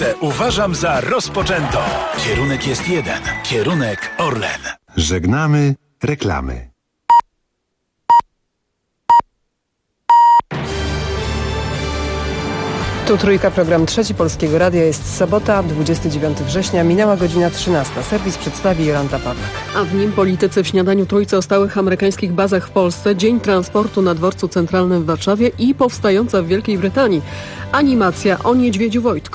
Rekoltę uważam za rozpoczętą. Kierunek jest jeden. Kierunek Orlen. Żegnamy reklamy. Tu Trójka, program Trzeci Polskiego Radia. Jest sobota, 29 września, minęła godzina 13. Serwis przedstawi Jolanta Pawlak. A w nim politycy w śniadaniu Trójcy o stałych amerykańskich bazach w Polsce, Dzień Transportu na Dworcu Centralnym w Warszawie i powstająca w Wielkiej Brytanii animacja o Niedźwiedziu Wojtku.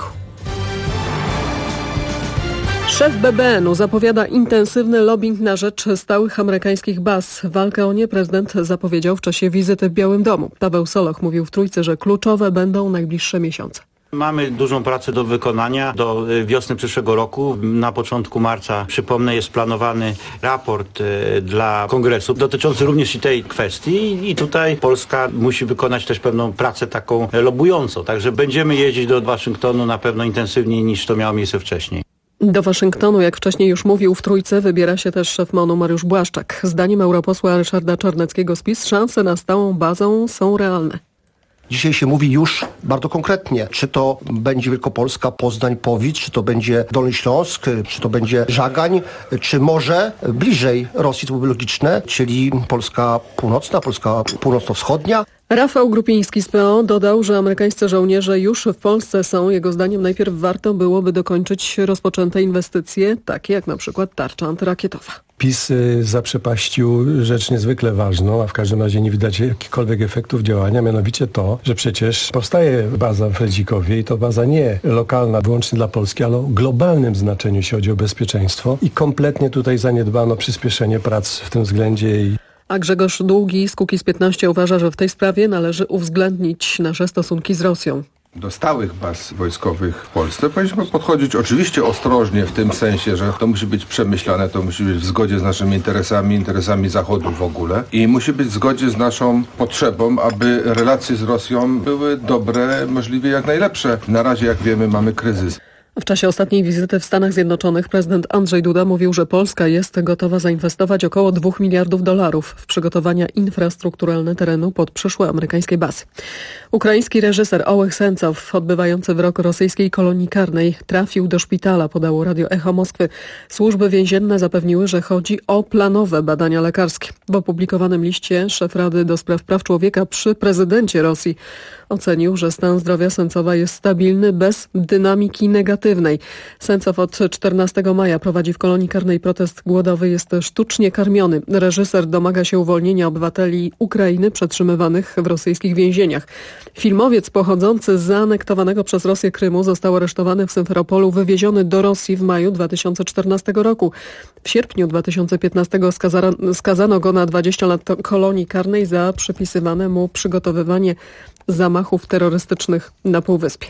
Szef BBN-u zapowiada intensywny lobbying na rzecz stałych amerykańskich baz. Walkę o nie prezydent zapowiedział w czasie wizyty w Białym Domu. Paweł Soloch mówił w Trójce, że kluczowe będą najbliższe miesiące. Mamy dużą pracę do wykonania do wiosny przyszłego roku. Na początku marca, przypomnę, jest planowany raport dla Kongresu dotyczący również i tej kwestii i tutaj Polska musi wykonać też pewną pracę taką lobującą. Także będziemy jeździć do Waszyngtonu na pewno intensywniej niż to miało miejsce wcześniej. Do Waszyngtonu, jak wcześniej już mówił, w Trójce wybiera się też szef MON-u Mariusz Błaszczak. Zdaniem europosła Ryszarda Czarneckiego z PiS szanse na stałą bazę są realne. Dzisiaj się mówi już bardzo konkretnie, czy to będzie Wielkopolska, Poznań, Powidz, czy to będzie Dolny Śląsk, czy to będzie Żagań, czy może bliżej Rosji, to byłoby logiczne, czyli Polska Północna, Polska Północno-Wschodnia. Rafał Grupiński z PO dodał, że amerykańscy żołnierze już w Polsce są. Jego zdaniem najpierw warto byłoby dokończyć rozpoczęte inwestycje, takie jak na przykład tarcza antyrakietowa. PiS zaprzepaścił rzecz niezwykle ważną, a w każdym razie nie widać jakichkolwiek efektów działania, mianowicie to, że przecież powstaje baza w Fredzikowie i to baza nie lokalna, wyłącznie dla Polski, ale o globalnym znaczeniu, jeśli chodzi o bezpieczeństwo i kompletnie tutaj zaniedbano przyspieszenie prac w tym względzie. A Grzegorz Długi z Kukiz15 uważa, że w tej sprawie należy uwzględnić nasze stosunki z Rosją. Do stałych baz wojskowych w Polsce powinniśmy podchodzić oczywiście ostrożnie w tym sensie, że to musi być przemyślane, to musi być w zgodzie z naszymi interesami Zachodu w ogóle i musi być w zgodzie z naszą potrzebą, aby relacje z Rosją były dobre, możliwie jak najlepsze. Na razie, jak wiemy, mamy kryzys. W czasie ostatniej wizyty w Stanach Zjednoczonych prezydent Andrzej Duda mówił, że Polska jest gotowa zainwestować około $2 miliardów w przygotowania infrastrukturalne terenu pod przyszłe amerykańskie bazy. Ukraiński reżyser Ołeh Sencow, odbywający wyrok rosyjskiej kolonii karnej, trafił do szpitala, podało Radio Echo Moskwy. Służby więzienne zapewniły, że chodzi o planowe badania lekarskie. W opublikowanym liście szef Rady do Spraw Praw Człowieka przy prezydencie Rosji ocenił, że stan zdrowia Sencowa jest stabilny, bez dynamiki negatywnej. Sencow od 14 maja prowadzi w kolonii karnej protest głodowy, jest sztucznie karmiony. Reżyser domaga się uwolnienia obywateli Ukrainy przetrzymywanych w rosyjskich więzieniach. Filmowiec pochodzący z zaanektowanego przez Rosję Krymu został aresztowany w Symferopolu, wywieziony do Rosji w maju 2014 roku. W sierpniu 2015 skazano go na 20 lat kolonii karnej za przypisywane mu przygotowywanie zamachów terrorystycznych na Półwyspie.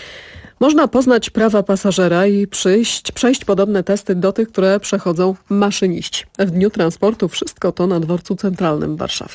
Można poznać prawa pasażera i przejść podobne testy do tych, które przechodzą maszyniści. W dniu transportu wszystko to na Dworcu Centralnym w Warszawie.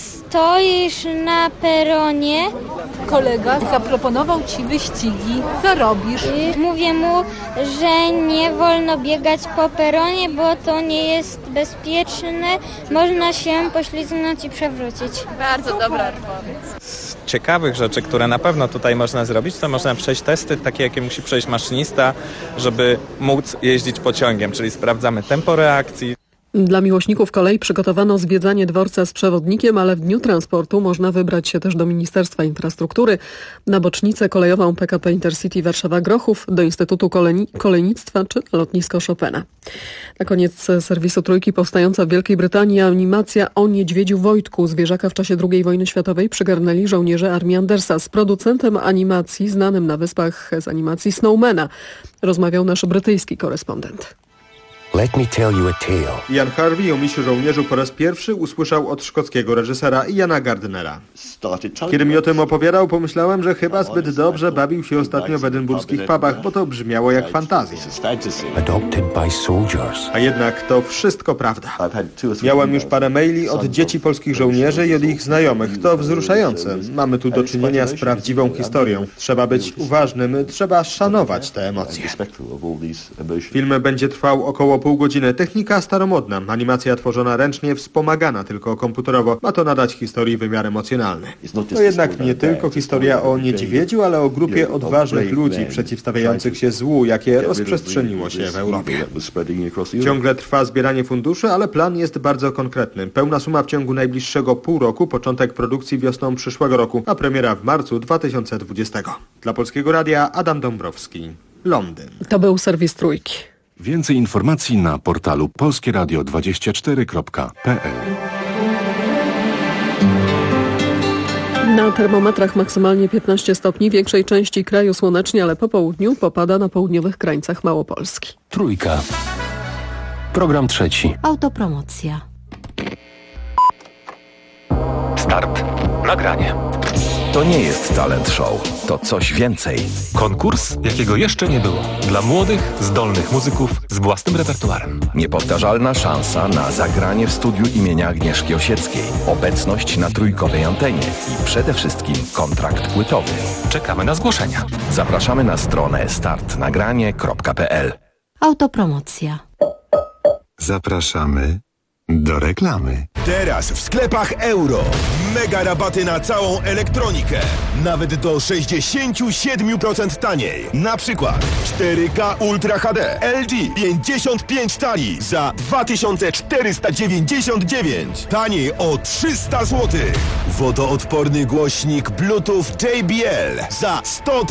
Stoisz na peronie. Kolega zaproponował ci wyścigi. Co robisz? Mówię mu, że nie wolno biegać po peronie, bo to nie jest bezpieczne. Można się poślizgnąć i przewrócić. Bardzo dobra odpowiedź. Z ciekawych rzeczy, które na pewno tutaj można zrobić, to można przejść testy takie, jakie musi przejść maszynista, żeby móc jeździć pociągiem, czyli sprawdzamy tempo reakcji. Dla miłośników kolei przygotowano zwiedzanie dworca z przewodnikiem, ale w dniu transportu można wybrać się też do Ministerstwa Infrastruktury, na bocznicę kolejową PKP Intercity Warszawa-Grochów, do Instytutu Kolejnictwa czy na lotnisko Chopina. Na koniec serwisu Trójki, powstająca w Wielkiej Brytanii animacja o Niedźwiedziu Wojtku. Zwierzaka w czasie II wojny światowej przygarnęli żołnierze armii Andersa. Z producentem animacji, znanym na Wyspach z animacji Snowmana, rozmawiał nasz brytyjski korespondent. Let me tell you a tale. Ian Harvey o Misiu Żołnierzu po raz pierwszy usłyszał od szkockiego reżysera Iana Gardnera. Kiedy mi o tym opowiadał, pomyślałem, że chyba zbyt dobrze bawił się ostatnio w edynburskich pubach, bo to brzmiało jak fantazja. Adopted by soldiers. A jednak to wszystko prawda. Miałem już parę maili od dzieci polskich żołnierzy i od ich znajomych. To wzruszające. Mamy tu do czynienia z prawdziwą historią. Trzeba być uważnym, trzeba szanować te emocje. Film będzie trwał około około pół godziny. Technika staromodna, animacja tworzona ręcznie, wspomagana tylko komputerowo. Ma to nadać historii wymiar emocjonalny. To jednak nie tylko historia o niedźwiedziu, ale o grupie odważnych ludzi przeciwstawiających się złu, jakie rozprzestrzeniło się w Europie. Ciągle trwa zbieranie funduszy, ale plan jest bardzo konkretny. Pełna suma w ciągu najbliższego pół roku, początek produkcji wiosną przyszłego roku, a premiera w marcu 2020. Dla Polskiego Radia Adam Dąbrowski, Londyn. To był serwis Trójki. Więcej informacji na portalu polskieradio24.pl. Na termometrach maksymalnie 15 stopni, w większej części kraju słonecznie, ale po południu popada na południowych krańcach Małopolski. Trójka. Program trzeci. Autopromocja. Start. Nagranie. To nie jest talent show. To coś więcej. Konkurs, jakiego jeszcze nie było. Dla młodych, zdolnych muzyków z własnym repertuarem. Niepowtarzalna szansa na zagranie w studiu imienia Agnieszki Osieckiej. Obecność na trójkowej antenie. I przede wszystkim kontrakt płytowy. Czekamy na zgłoszenia. Zapraszamy na stronę startnagranie.pl. Autopromocja. Zapraszamy do reklamy. Teraz w sklepach Euro. Mega rabaty na całą elektronikę. Nawet do 67% taniej. Na przykład 4K Ultra HD LG 55 tali za 2499. Taniej o 300 zł. Wodoodporny głośnik Bluetooth JBL za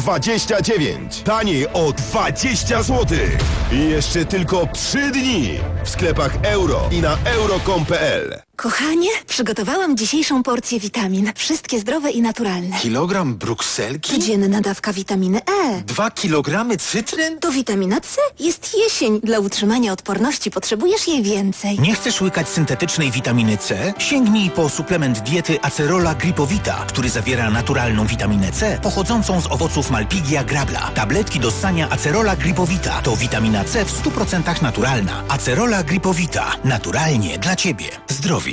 129. Taniej o 20 zł. I jeszcze tylko 3 dni. W sklepach Euro i na euro.com.pl. Kochanie, przygotowałam dzisiejszą porcję witamin. Wszystkie zdrowe i naturalne. Kilogram brukselki? Codzienna dawka witaminy E. 2 kilogramy cytryn? To witamina C. Jest jesień. Dla utrzymania odporności potrzebujesz jej więcej. Nie chcesz łykać syntetycznej witaminy C? Sięgnij po suplement diety Acerola Gripowita, który zawiera naturalną witaminę C pochodzącą z owoców Malpighia grabla. Tabletki do ssania Acerola Gripowita to witamina C w 100% naturalna. Acerola Gripowita. Naturalnie dla Ciebie. Zdrowit.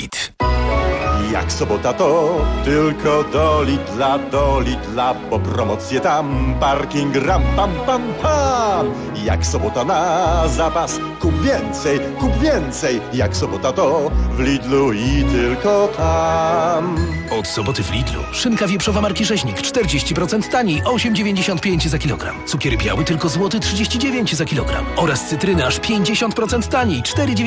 Jak sobota to tylko do Lidla, bo promocje tam, parking ram pam pam pam. Jak sobota na zapas, kup więcej, jak sobota to w Lidlu i tylko tam. Od soboty w Lidlu szynka wieprzowa marki Rzeźnik 40% taniej, 8,95 za kilogram. Cukier biały tylko złoty 39 za kilogram. Oraz cytryny aż 50% taniej,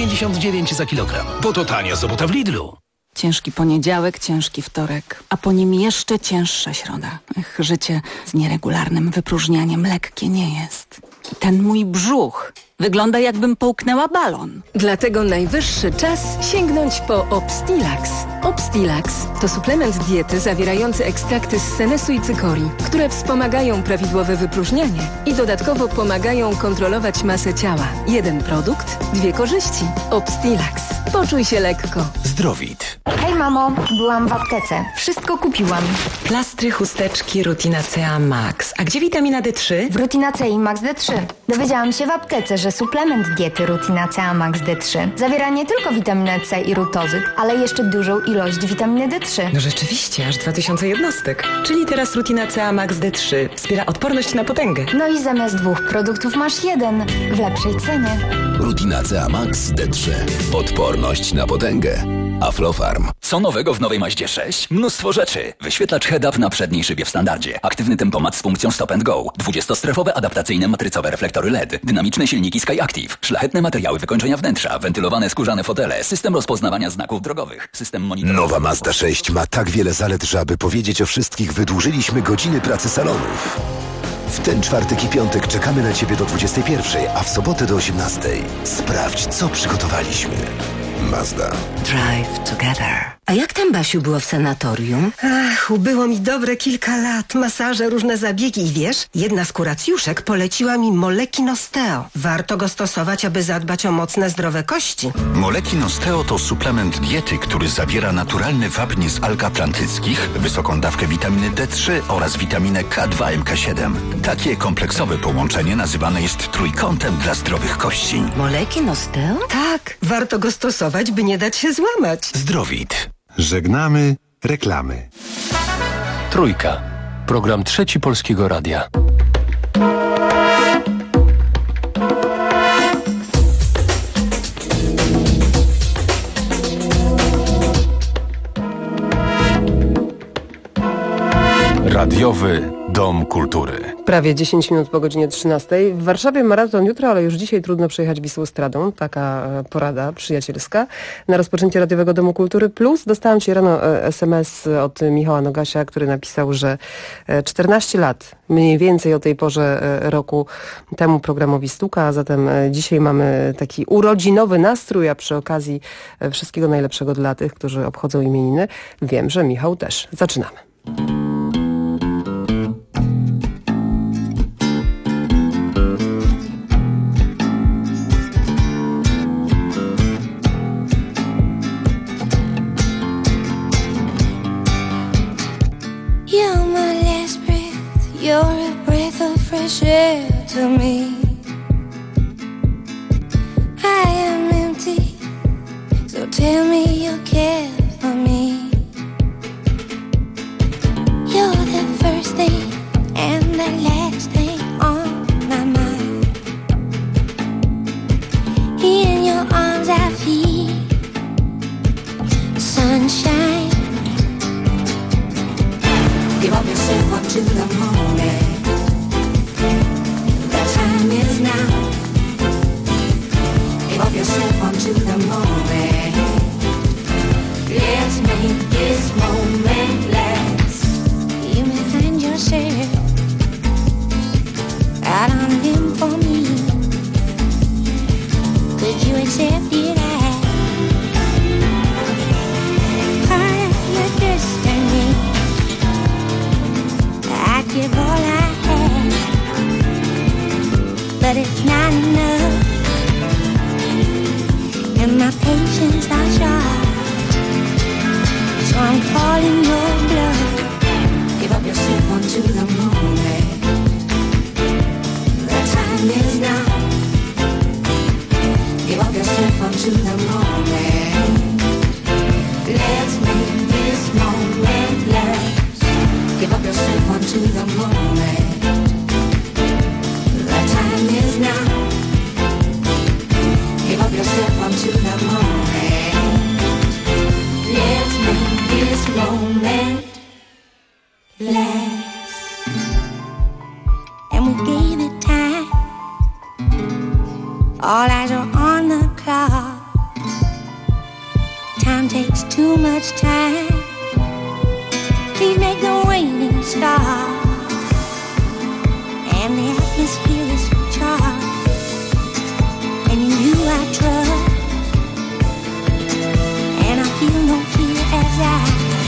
4,99 za kilogram. Bo to tania sobota w Lidlu. Ciężki poniedziałek, ciężki wtorek, a po nim jeszcze cięższa środa. Życie z nieregularnym wypróżnianiem lekkie nie jest. I ten mój brzuch wygląda, jakbym połknęła balon. Dlatego najwyższy czas sięgnąć po Obstilax. Obstilax to suplement diety zawierający ekstrakty z senesu i cykorii, które wspomagają prawidłowe wypróżnianie i dodatkowo pomagają kontrolować masę ciała. Jeden produkt, dwie korzyści. Obstilax. Poczuj się lekko. Zdrowit. Hej mamo, byłam w aptece. Wszystko kupiłam. Plastry, chusteczki, Rutinacea Max. A gdzie witamina D3? W Rutinacei Max D3. Dowiedziałam się w aptece, że suplement diety Rutinacea Max D3 zawiera nie tylko witaminę C i rutozyt, ale jeszcze dużą ilość witaminy D3. No rzeczywiście, aż 2000 jednostek. Czyli teraz Rutinacea Max D3 wspiera odporność na potęgę. No i zamiast 2 produktów masz 1 w lepszej cenie. Rutinacea Max D3. Odporność na potęgę. Aflofarm. Co nowego w nowej Mazdzie 6? Mnóstwo rzeczy. Wyświetlacz head-up na przedniej szybie w standardzie. Aktywny tempomat z funkcją stop and go. 20-strefowe adaptacyjne matrycowe reflektory LED. Dynamiczne silniki SkyActiv. Szlachetne materiały wykończenia wnętrza. Wentylowane skórzane fotele. System rozpoznawania znaków drogowych. System monitorowania. Nowa Mazda 6 ma tak wiele zalet, że aby powiedzieć o wszystkich, wydłużyliśmy godziny pracy salonów. W ten czwartek i piątek czekamy na Ciebie do 21, a w sobotę do 18. Sprawdź, co przygotowaliśmy. Mazda. Drive together. A jak tam, Basiu, było w sanatorium? Ach, ubyło mi dobre kilka lat. Masaże, różne zabiegi i wiesz, jedna z kuracjuszek poleciła mi Molekin Osteo. Warto go stosować, aby zadbać o mocne, zdrowe kości. Molekin Osteo to suplement diety, który zawiera naturalny wapń z alg atlantyckich, wysoką dawkę witaminy D3 oraz witaminę K2 MK7. Takie kompleksowe połączenie nazywane jest trójkątem dla zdrowych kości. Molekin Osteo? Tak, warto go stosować, by nie dać się złamać. Zdrowit. Żegnamy reklamy. Trójka. Program trzeci Polskiego Radia. Narodowy Dom Kultury. Prawie 10 minut po godzinie 13. W Warszawie maraton jutro, ale już dzisiaj trudno przejechać Wisłostradą. Taka porada przyjacielska. Na rozpoczęcie Radiowego Domu Kultury Plus dostałam dzisiaj rano SMS od Michała Nogasia, który napisał, że 14 lat mniej więcej o tej porze roku temu programowi stuka, a zatem dzisiaj mamy taki urodzinowy nastrój, a przy okazji wszystkiego najlepszego dla tych, którzy obchodzą imieniny. Wiem, że Michał też. Zaczynamy. You're my last breath, you're a breath of fresh air to me. I am empty, so tell me you care for me. You're the first thing and the last thing on my mind. In your arms I feel sunshine. Give up yourself up to the moment. The time is now. Give up yourself up to the moment. Let's make this moment last. You may find yourself out on a limb for me. Could you accept it as part of your destiny? I give all I have, but it's not enough, and my patience are short, so I'm calling your bluff. Give up yourself onto the moment. The time is now. Give up yourself onto the moment. Let's make this moment last. Give up yourself onto the moment. The time is now. Give up yourself onto the moment. Let's make this moment last. And we gave it time. All eyes are on the clock. Time takes too much time. Please make the waiting stop. And the atmosphere is charged. And in you I trust. And I feel no fear as I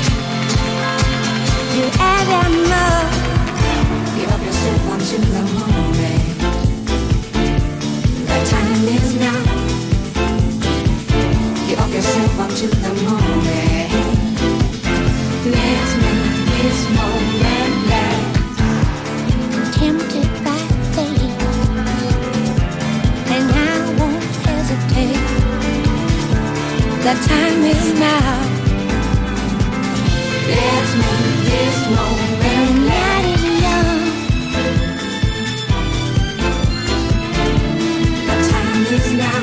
do as I must. Give up yourself onto the moment. The time is now. Give up yourself onto the moment. Let's make this moment last. Tempted by fate, and I won't hesitate. The time is now. Let's make this moment let it young. The time is now.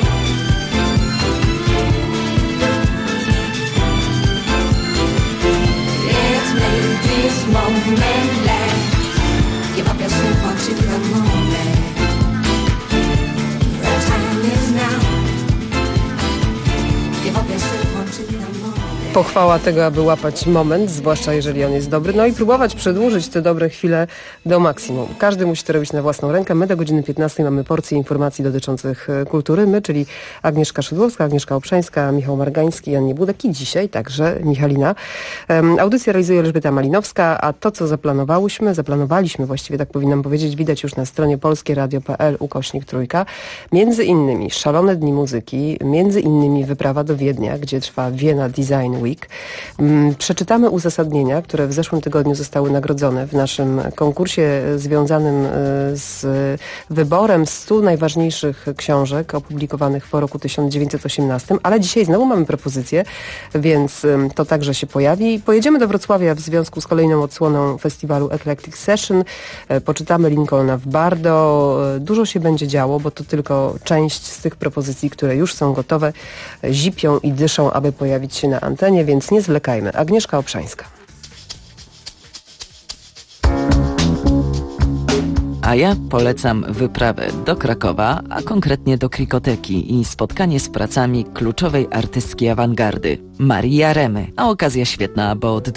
This moment last. Give up yourself onto the moment. The time is now. Give up yourself onto the moment. Pochwała tego, aby łapać moment, zwłaszcza jeżeli on jest dobry, no i próbować przedłużyć te dobre chwile do maksimum. Każdy musi to robić na własną rękę. My do godziny 15 mamy porcję informacji dotyczących kultury. My, czyli Agnieszka Szydłowska, Agnieszka Obszańska, Michał Margański, Jan Niebudek i dzisiaj także Michalina. Audycję realizuje Elżbieta Malinowska, a to, co zaplanowaliśmy właściwie, tak powinnam powiedzieć, widać już na stronie polskieradio.pl/3. Między innymi Szalone Dni Muzyki, między innymi wyprawa do Wiednia, gdzie trwa Vienna Design Week. Przeczytamy uzasadnienia, które w zeszłym tygodniu zostały nagrodzone w naszym konkursie związanym z wyborem 100 najważniejszych książek opublikowanych po roku 1918, ale dzisiaj znowu mamy propozycję, więc to także się pojawi. Pojedziemy do Wrocławia w związku z kolejną odsłoną festiwalu Eclectic Session. Poczytamy Lincolna w Bardo. Dużo się będzie działo, bo to tylko część z tych propozycji, które już są gotowe, zipią i dyszą, aby pojawić się na antenie, więc nie zwlekajmy. Agnieszka Obszańska. A ja polecam wyprawę do Krakowa, a konkretnie do Krikoteki i spotkanie z pracami kluczowej artystki awangardy, Marii Jaremy. A okazja świetna, bo od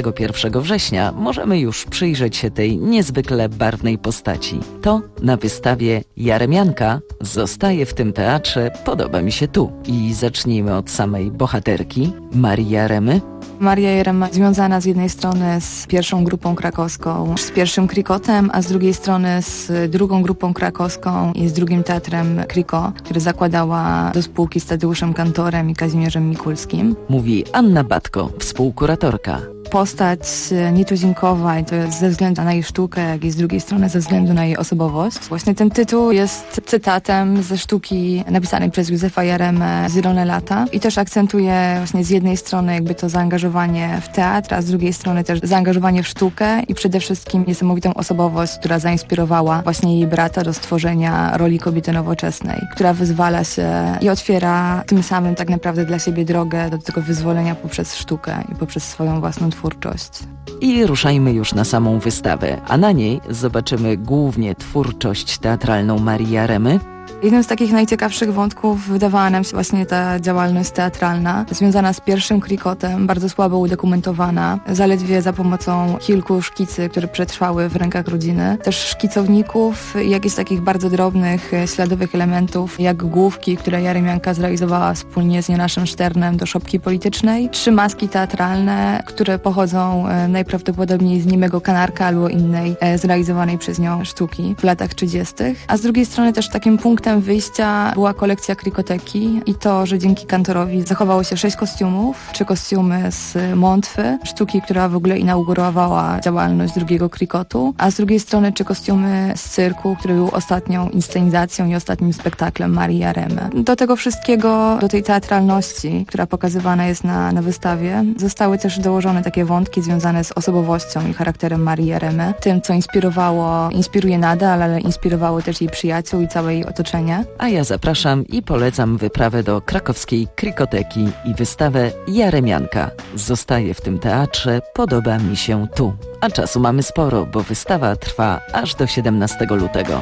21 września możemy już przyjrzeć się tej niezwykle barwnej postaci. To na wystawie Jaremianka zostaje w tym teatrze, podoba mi się tu. I zacznijmy od samej bohaterki, Marii Jaremy. Maria Jarema związana z jednej strony z pierwszą grupą krakowską, z pierwszym Krikotem, a z drugiej strony z drugą grupą krakowską i z drugim teatrem Kriko, który zakładała do spółki z Tadeuszem Kantorem i Kazimierzem Mikulskim. Mówi Anna Batko, współkuratorka. Postać nietuzinkowa i to jest ze względu na jej sztukę, jak i z drugiej strony ze względu na jej osobowość. Właśnie ten tytuł jest cytatem ze sztuki napisanej przez Józefa Jaremę Zielone lata i też akcentuje właśnie z jednej strony jakby to zaangażowanie w teatr, a z drugiej strony też zaangażowanie w sztukę i przede wszystkim niesamowitą osobowość, która zainspirowała właśnie jej brata do stworzenia roli kobiety nowoczesnej, która wyzwala się i otwiera tym samym tak naprawdę dla siebie drogę do tego wyzwolenia poprzez sztukę i poprzez swoją własną twórczość. I ruszajmy już na samą wystawę, a na niej zobaczymy głównie twórczość teatralną Marii Jaremy. Jednym z takich najciekawszych wątków wydawała nam się właśnie ta działalność teatralna, związana z pierwszym Krikotem, bardzo słabo udokumentowana, zaledwie za pomocą kilku szkicy, które przetrwały w rękach rodziny. Też szkicowników i jakichś takich bardzo drobnych, śladowych elementów, jak główki, które Jaremianka zrealizowała wspólnie z Jonaszem Szternem do Szopki Politycznej, 3 maski teatralne, które pochodzą najprawdopodobniej z Niemego Kanarka albo innej zrealizowanej przez nią sztuki w latach 30. A z drugiej strony też takim punktem wyjścia była kolekcja Krikoteki i to, że dzięki Kantorowi zachowało się 6 kostiumów, 3 kostiumy z Montwy, sztuki, która w ogóle inaugurowała działalność drugiego Krikotu, a z drugiej strony 3 kostiumy z cyrku, który był ostatnią inscenizacją i ostatnim spektaklem Marii Jaremy. Do tego wszystkiego, do tej teatralności, która pokazywana jest na wystawie, zostały też dołożone takie wątki związane z osobowością i charakterem Marii Jaremy, tym, co inspiruje nadal, ale inspirowało też jej przyjaciół i całe jej otoczenie. A ja zapraszam i polecam wyprawę do krakowskiej Krikoteki i wystawę Jaremianka. Zostaje w tym teatrze, podoba mi się tu. A czasu mamy sporo, bo wystawa trwa aż do 17 lutego.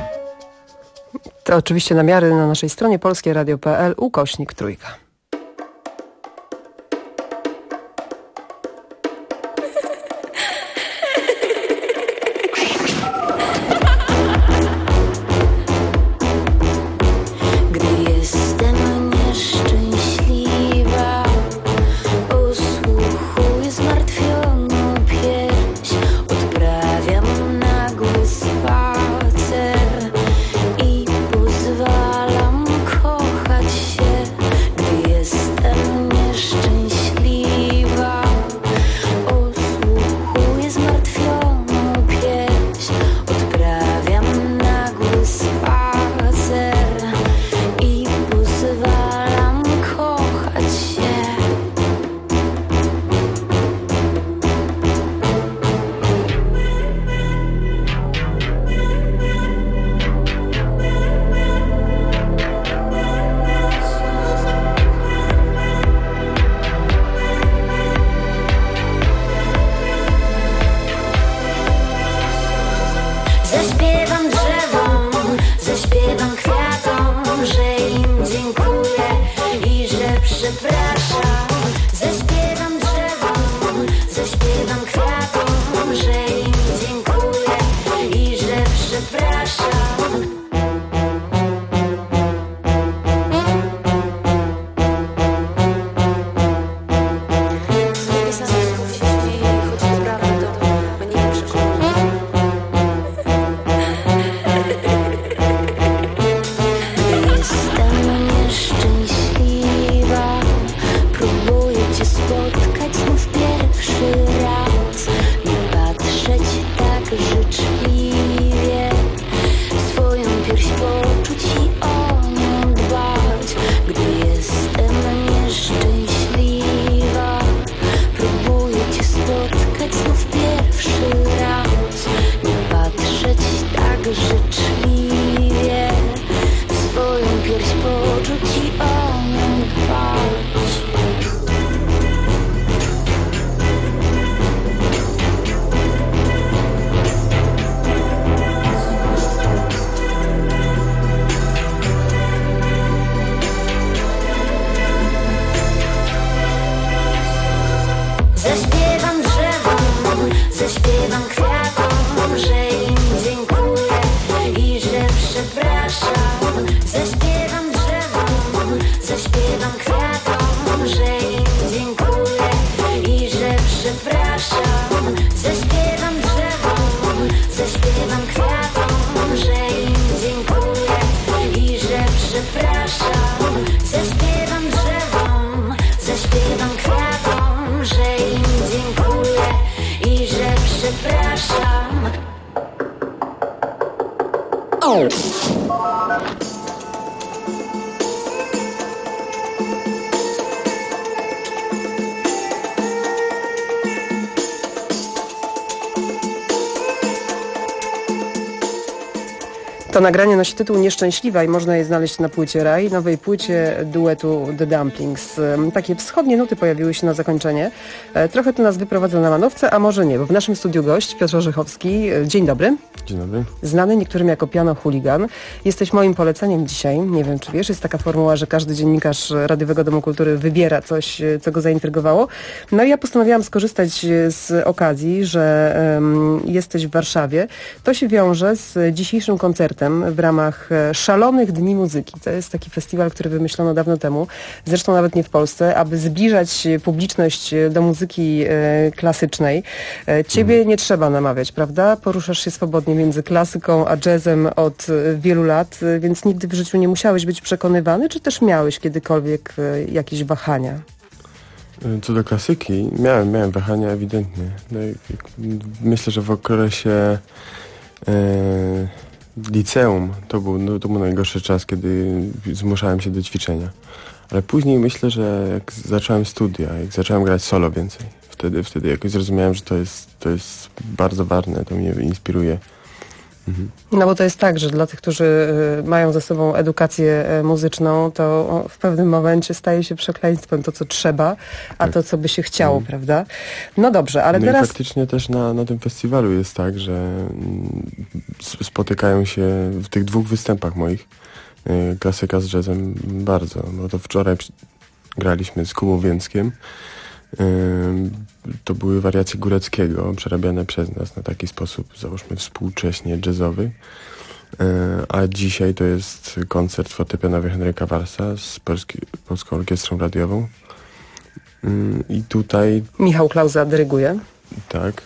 To oczywiście namiary na naszej stronie polskieradio.pl/3. przepraszam. Zaśpiewam drzewom, zaśpiewam kwiatom, że im dziękuję i że przepraszam. To nagranie nosi tytuł Nieszczęśliwa i można je znaleźć na płycie Raj, nowej płycie duetu The Dumplings. Takie wschodnie nuty pojawiły się na zakończenie. Trochę to nas wyprowadza na manowce, a może nie, bo w naszym studiu gość Piotr Orzechowski. Dzień dobry. Dzień dobry. Znany niektórym jako Piano Hooligan. Jesteś moim poleceniem dzisiaj. Nie wiem, czy wiesz, jest taka formuła, że każdy dziennikarz Radiowego Domu Kultury wybiera coś, co go zaintrygowało. No i ja postanowiłam skorzystać z okazji, że jesteś w Warszawie. To się wiąże z dzisiejszym koncertem w ramach Szalonych Dni Muzyki. To jest taki festiwal, który wymyślono dawno temu, zresztą nawet nie w Polsce, aby zbliżać publiczność do muzyki klasycznej. Ciebie nie trzeba namawiać, prawda? Poruszasz się swobodnie między klasyką a jazzem od wielu lat, więc nigdy w życiu nie musiałeś być przekonywany, czy też miałeś kiedykolwiek jakieś wahania? Co do klasyki, miałem wahania ewidentnie. No i myślę, że w okresie liceum to był najgorszy czas, kiedy zmuszałem się do ćwiczenia. Ale później myślę, że jak zacząłem studia, jak zacząłem grać solo więcej, wtedy jakoś zrozumiałem, że to jest bardzo ważne, to mnie inspiruje. No bo to jest tak, że dla tych, którzy mają za sobą edukację muzyczną, to w pewnym momencie staje się przekleństwem to, co trzeba, a to, co by się chciało, prawda? No dobrze, ale teraz... I faktycznie też na tym festiwalu jest tak, że spotykają się w tych dwóch występach moich klasyka z jazzem bardzo, bo to wczoraj graliśmy z Kubą Więckiem. To były wariacje Góreckiego, przerabiane przez nas na taki sposób, załóżmy współcześnie jazzowy. A dzisiaj to jest koncert fortepianowy Henryka Warsa z Polską Orkiestrą Radiową. I tutaj... Michał Klauza dyryguje. Tak,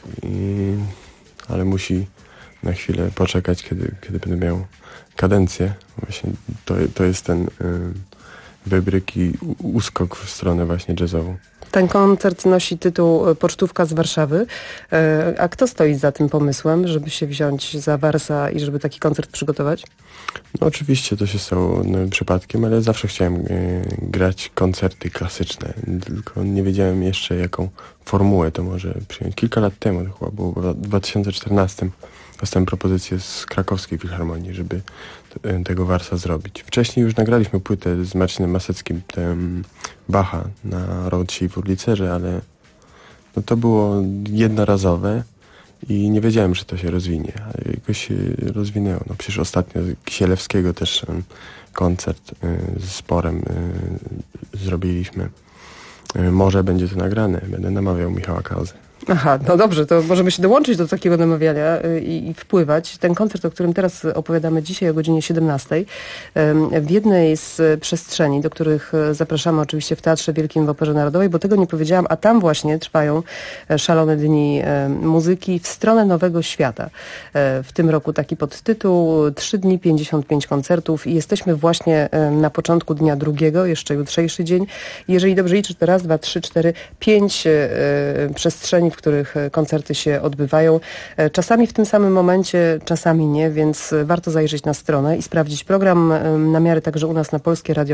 ale musi na chwilę poczekać, kiedy będę miał kadencję. Właśnie to jest ten wybryk i uskok w stronę właśnie jazzową. Ten koncert nosi tytuł Pocztówka z Warszawy. A kto stoi za tym pomysłem, żeby się wziąć za Warsa i żeby taki koncert przygotować? No oczywiście to się stało przypadkiem, ale zawsze chciałem grać koncerty klasyczne, tylko nie wiedziałem jeszcze, jaką formułę to może przyjąć. Kilka lat temu, to chyba było w 2014, dostałem propozycję z krakowskiej filharmonii, żeby tego Warsa zrobić. Wcześniej już nagraliśmy płytę z Marcinem Maseckim, Bacha na Rothschild w Urlicerze, ale no to było jednorazowe i nie wiedziałem, że to się rozwinie, ale jakoś się rozwinęło. No przecież ostatnio Kisielewskiego też koncert z Sporem zrobiliśmy. Może będzie to nagrane, będę namawiał Michała Klausę. Aha, no dobrze, to możemy się dołączyć do takiego namawiania i wpływać. Ten koncert, o którym teraz opowiadamy dzisiaj o godzinie 17, w jednej z przestrzeni, do których zapraszamy oczywiście w Teatrze Wielkim w Operze Narodowej, bo tego nie powiedziałam, a tam właśnie trwają Szalone Dni Muzyki w stronę Nowego Świata. W tym roku taki podtytuł 3 dni, 55 koncertów i jesteśmy właśnie na początku dnia drugiego, jeszcze jutrzejszy dzień. Jeżeli dobrze liczę, to raz, dwa, trzy, cztery, 5 przestrzeni, w których koncerty się odbywają. Czasami w tym samym momencie, czasami nie, więc warto zajrzeć na stronę i sprawdzić program na miarę także u nas na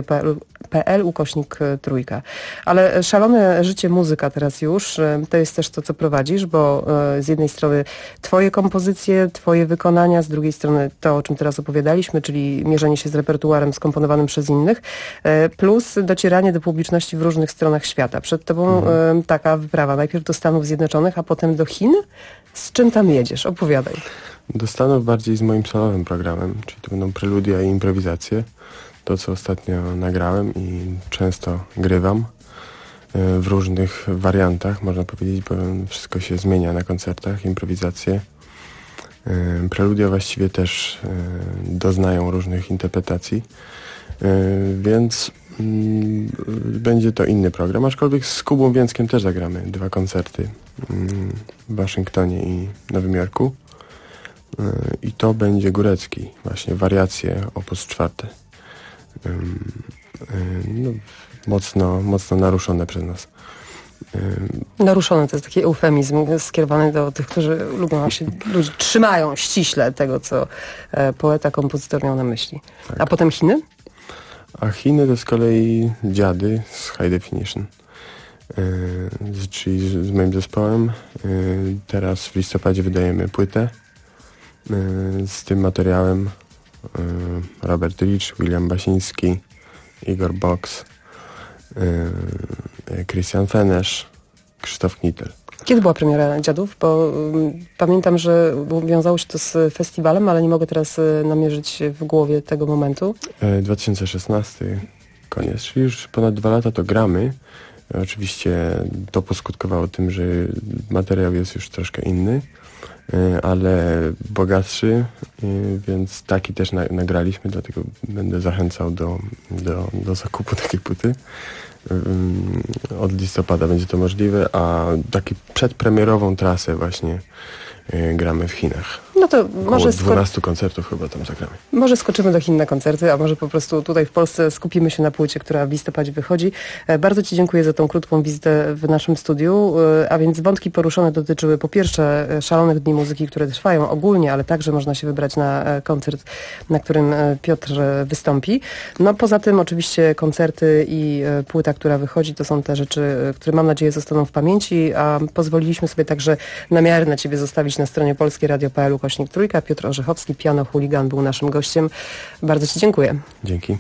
polskieradio.pl/3. Ale szalone życie muzyka teraz już, to jest też to, co prowadzisz, bo z jednej strony twoje kompozycje, twoje wykonania, z drugiej strony to, o czym teraz opowiadaliśmy, czyli mierzenie się z repertuarem skomponowanym przez innych, plus docieranie do publiczności w różnych stronach świata. Przed tobą taka wyprawa, najpierw do Stanów Zjednoczonych, a potem do Chin. Z czym tam jedziesz? Opowiadaj. Do Stanów bardziej z moim solowym programem, czyli to będą preludia i improwizacje. To, co ostatnio nagrałem i często grywam w różnych wariantach, można powiedzieć, bo wszystko się zmienia na koncertach, improwizacje. Preludia właściwie też doznają różnych interpretacji, więc będzie to inny program, aczkolwiek z Kubą Więckiem też zagramy 2 koncerty w Waszyngtonie i Nowym Jorku. I to będzie Górecki, właśnie wariacje op. 4. mocno naruszone przez nas. Naruszony to jest taki eufemizm skierowany do tych, którzy lubią się, ludzie trzymają ściśle tego, co poeta, kompozytor miał na myśli. Tak. A potem Chiny? A Chiny to z kolei Dziady z High Definition, czyli z moim zespołem. Teraz w listopadzie wydajemy płytę z tym materiałem. Robert Rich, William Basiński, Igor Box, Christian Fenesz, Krzysztof Knittel. Kiedy była premiera Dziadów? Bo pamiętam, że wiązało się to z festiwalem, ale nie mogę teraz namierzyć w głowie tego momentu. 2016, koniec, czyli już ponad 2 lata to gramy. Oczywiście to poskutkowało tym, że materiał jest już troszkę inny, ale bogatszy, więc taki też nagraliśmy, dlatego będę zachęcał do zakupu takiej płyty. Od listopada będzie to możliwe, a taką przedpremierową trasę właśnie gramy w Chinach. No to może 12 koncertów chyba tam zagramy. Może skoczymy do Chin na koncerty, a może po prostu tutaj w Polsce skupimy się na płycie, która w listopadzie wychodzi. Bardzo Ci dziękuję za tą krótką wizytę w naszym studiu, a więc wątki poruszone dotyczyły po pierwsze szalonych dni muzyki, które trwają ogólnie, ale także można się wybrać na koncert, na którym Piotr wystąpi. No poza tym oczywiście koncerty i płyta, która wychodzi, to są te rzeczy, które mam nadzieję zostaną w pamięci, a pozwoliliśmy sobie także namiary na Ciebie zostawić na stronie polskieradio.pl/3. Piotr Orzechowski, piano chuligan, był naszym gościem. Bardzo Ci dziękuję. Dzięki.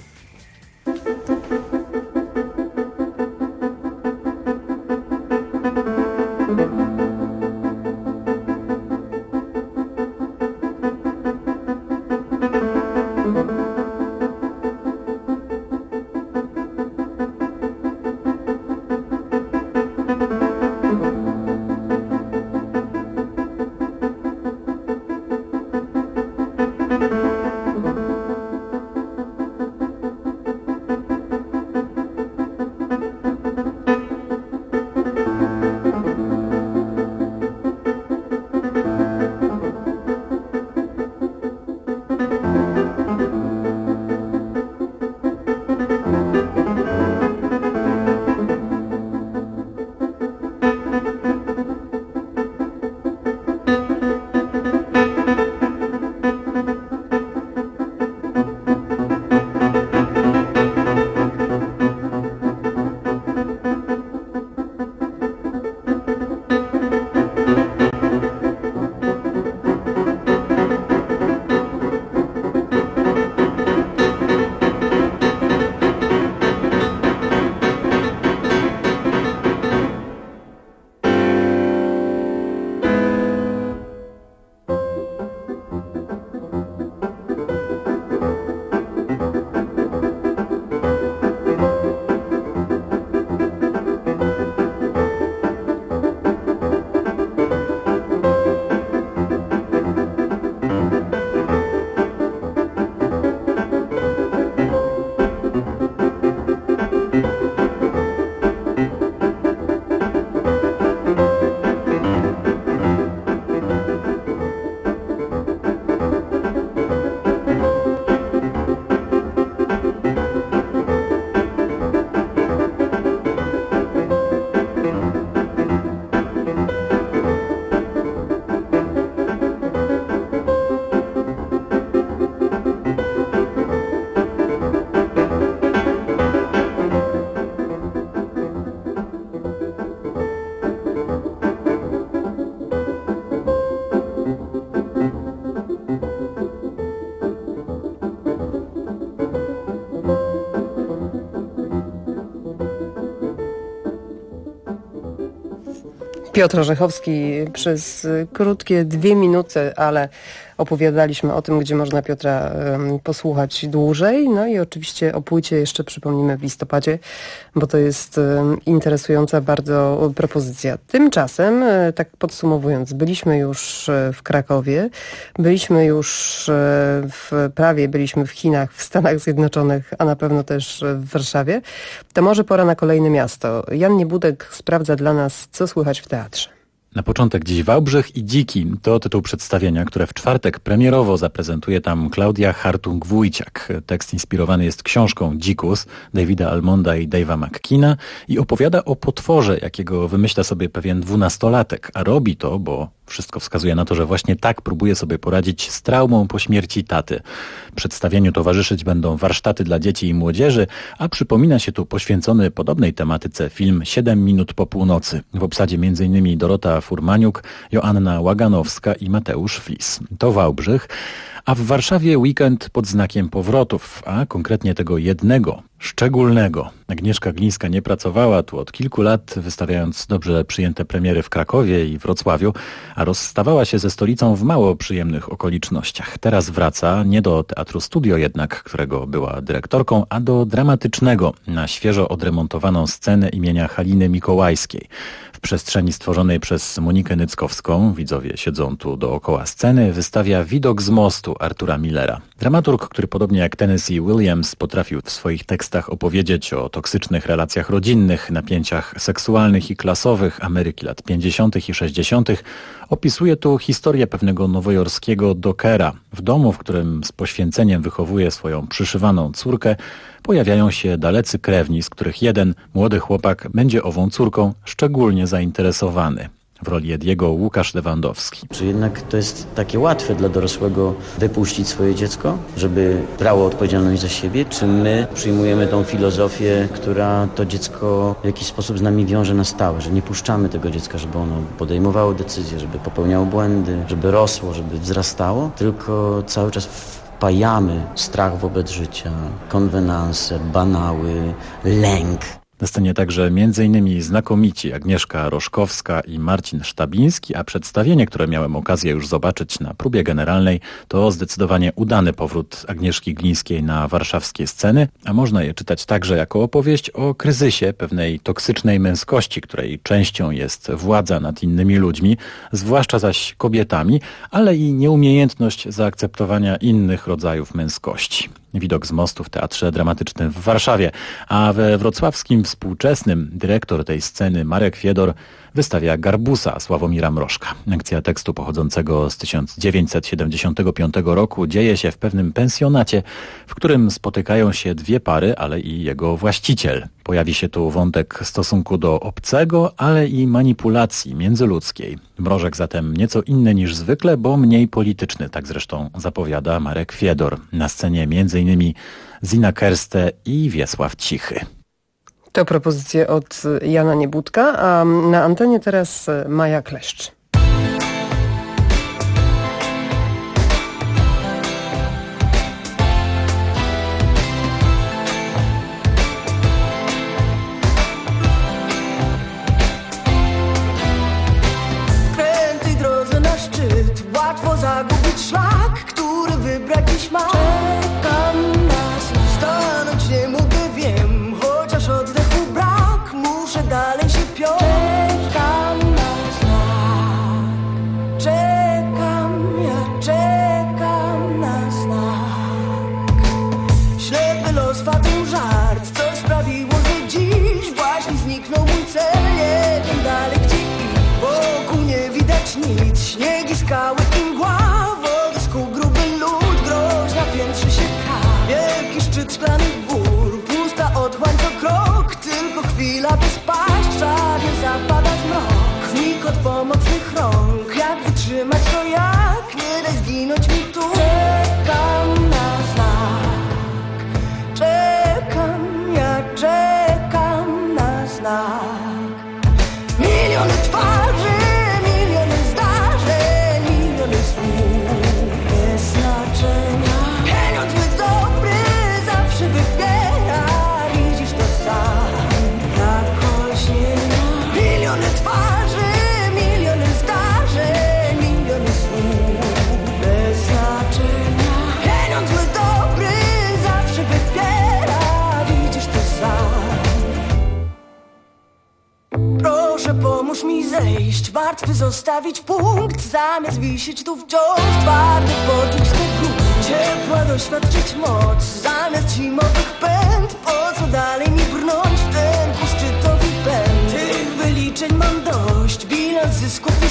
Piotr Orzechowski przez krótkie 2 minuty, ale opowiadaliśmy o tym, gdzie można Piotra posłuchać dłużej. No i oczywiście o płycie jeszcze przypomnimy w listopadzie, bo to jest interesująca bardzo propozycja. Tymczasem, tak podsumowując, byliśmy już w Krakowie, byliśmy już byliśmy w Chinach, w Stanach Zjednoczonych, a na pewno też w Warszawie. To może pora na kolejne miasto. Jan Niebudek sprawdza dla nas, co słychać w teatrze. Na początek dziś Wałbrzych i Dziki to tytuł przedstawienia, które w czwartek premierowo zaprezentuje tam Klaudia Hartung-Wójciak. Tekst inspirowany jest książką Dzikus Davida Almonda i Dave'a McKeana i opowiada o potworze, jakiego wymyśla sobie pewien 12-latek, a robi to, bo wszystko wskazuje na to, że właśnie tak próbuje sobie poradzić z traumą po śmierci taty. Przedstawieniu towarzyszyć będą warsztaty dla dzieci i młodzieży, a przypomina się tu poświęcony podobnej tematyce film 7 minut po północy. W obsadzie m.in. Dorota Furmaniuk, Joanna Łaganowska i Mateusz Flis. To Wałbrzych, a w Warszawie weekend pod znakiem powrotów, a konkretnie tego jednego, szczególnego. Agnieszka Glińska nie pracowała tu od kilku lat, wystawiając dobrze przyjęte premiery w Krakowie i Wrocławiu, a rozstawała się ze stolicą w mało przyjemnych okolicznościach. Teraz wraca nie do Teatru Studio jednak, którego była dyrektorką, a do dramatycznego, na świeżo odremontowaną scenę imienia Haliny Mikołajskiej. W przestrzeni stworzonej przez Monikę Nyckowską, widzowie siedzą tu dookoła sceny, wystawia Widok z mostu Artura Millera. Dramaturg, który podobnie jak Tennessee Williams potrafił w swoich tekstach opowiedzieć o toksycznych relacjach rodzinnych, napięciach seksualnych i klasowych Ameryki lat 50. i 60., opisuje tu historię pewnego nowojorskiego dockera. W domu, w którym z poświęceniem wychowuje swoją przyszywaną córkę, pojawiają się dalecy krewni, z których jeden, młody chłopak, będzie ową córką szczególnie zainteresowany. W roli Ediego Łukasz Lewandowski. Czy jednak to jest takie łatwe dla dorosłego wypuścić swoje dziecko, żeby brało odpowiedzialność za siebie? Czy my przyjmujemy tą filozofię, która to dziecko w jakiś sposób z nami wiąże na stałe, że nie puszczamy tego dziecka, żeby ono podejmowało decyzje, żeby popełniało błędy, żeby rosło, żeby wzrastało, tylko cały czas wpajamy strach wobec życia, konwenanse, banały, lęk. Na scenie także m.in. znakomici Agnieszka Roszkowska i Marcin Sztabiński, a przedstawienie, które miałem okazję już zobaczyć na próbie generalnej, to zdecydowanie udany powrót Agnieszki Glińskiej na warszawskie sceny, a można je czytać także jako opowieść o kryzysie pewnej toksycznej męskości, której częścią jest władza nad innymi ludźmi, zwłaszcza zaś kobietami, ale i nieumiejętność zaakceptowania innych rodzajów męskości. Widok z mostu w Teatrze Dramatycznym w Warszawie, a we wrocławskim współczesnym dyrektor tej sceny Marek Fiedor wystawia Garbusa Sławomira Mrożka. Akcja tekstu pochodzącego z 1975 roku dzieje się w pewnym pensjonacie, w którym spotykają się dwie pary, ale i jego właściciel. Pojawi się tu wątek stosunku do obcego, ale i manipulacji międzyludzkiej. Mrożek zatem nieco inny niż zwykle, bo mniej polityczny, tak zresztą zapowiada Marek Fiedor. Na scenie m.in. Zina Kerste i Wiesław Cichy. To propozycje od Jana Niebudka, a na antenie teraz Maja Kleszcz. W krętej drodze na szczyt łatwo zagubić szlak, który wybrać dziś mam. Czekam nas, stanąć nie mogę, wiem. Oddechu brak, muszę dalej się piąć. Czekam na znak. Czekam, ja czekam na znak. Ślepy los, fatum, żart, co sprawiło, że dziś właśnie zniknął mój cel. Nie wiem dalej gdzie iść, wokół nie widać nic. Śniegi, skały i mgła, wody skół, gruby lód, groźna piętrzy się kar. Wielki szczyt szklanych gór, pusta otchłań co krok, tylko chwila by spaść, czarny zapada zmrok. Znikot pomocnych rąk, jak wytrzymać to jak, nie daj zginąć mi tu. Czekam na znak, czekam, ja czekam na znak. Miliony twarzy, miliony zdarzeń, miliony słów bez znaczenia. Pieniądz zbyt dobry zawsze wybiera, widzisz to sam, jak olśnienia. Miliony twarzy, miliony zdarzeń, miliony słów bez znaczenia. Pieniądz zbyt dobry zawsze wybiera, widzisz to sam. Proszę pomóż mi zejść, martwy zostawić punkt, zamiast wisieć tu wciąż twardy poczuć te góry. Ciepła doświadczyć moc, zamiast zimowych pęd. Po co dalej mi brnąć w ten ku szczytowi pęd? Tych wyliczeń mam dość, bilans zysków i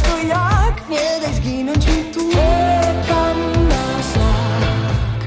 to jak, nie daj zginąć mi tu. Czekam na znak,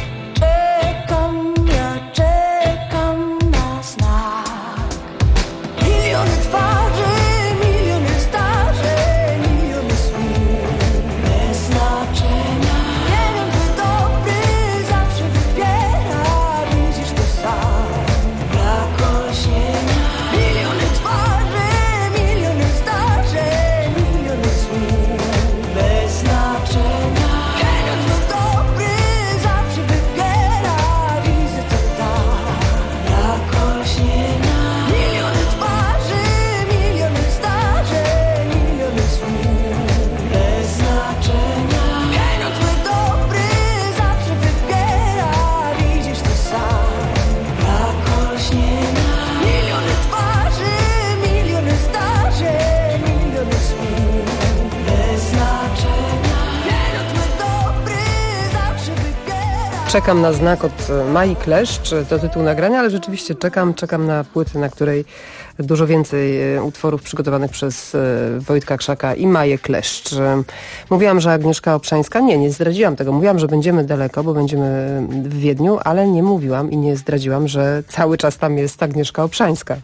czekam na znak. Miliony twarzy, miliony zdarzeń, miliony słów bez znaczenia. Nie wiem, czy dobry zawsze wybiera, widzisz to sam, jak olśnienia. Miliony twarzy, miliony zdarzeń, miliony słów bez znaczenia. Nie wiem, czy dobry zawsze wybiera, widzę to tak, jak olśnienia. Miliony twarzy, miliony zdarzeń, miliony słów bez znaczenia. Pieniądz mój dobry zawsze wybiera, widzisz to sam, jak olśnienia. Miliony twarzy, miliony zdarzeń, miliony słów bez znaczenia. Pieniądz mój dobry zawsze wybiera. Czekam na znak od Mai Kleszcz, to tytuł nagrania, ale rzeczywiście czekam na płytę, na której dużo więcej utworów przygotowanych przez Wojtka Krzaka i Maję Kleszcz. Mówiłam, że Agnieszka Obszańska, nie zdradziłam tego, mówiłam, że będziemy daleko, bo będziemy w Wiedniu, ale nie mówiłam i nie zdradziłam, że cały czas tam jest Agnieszka Obszańska.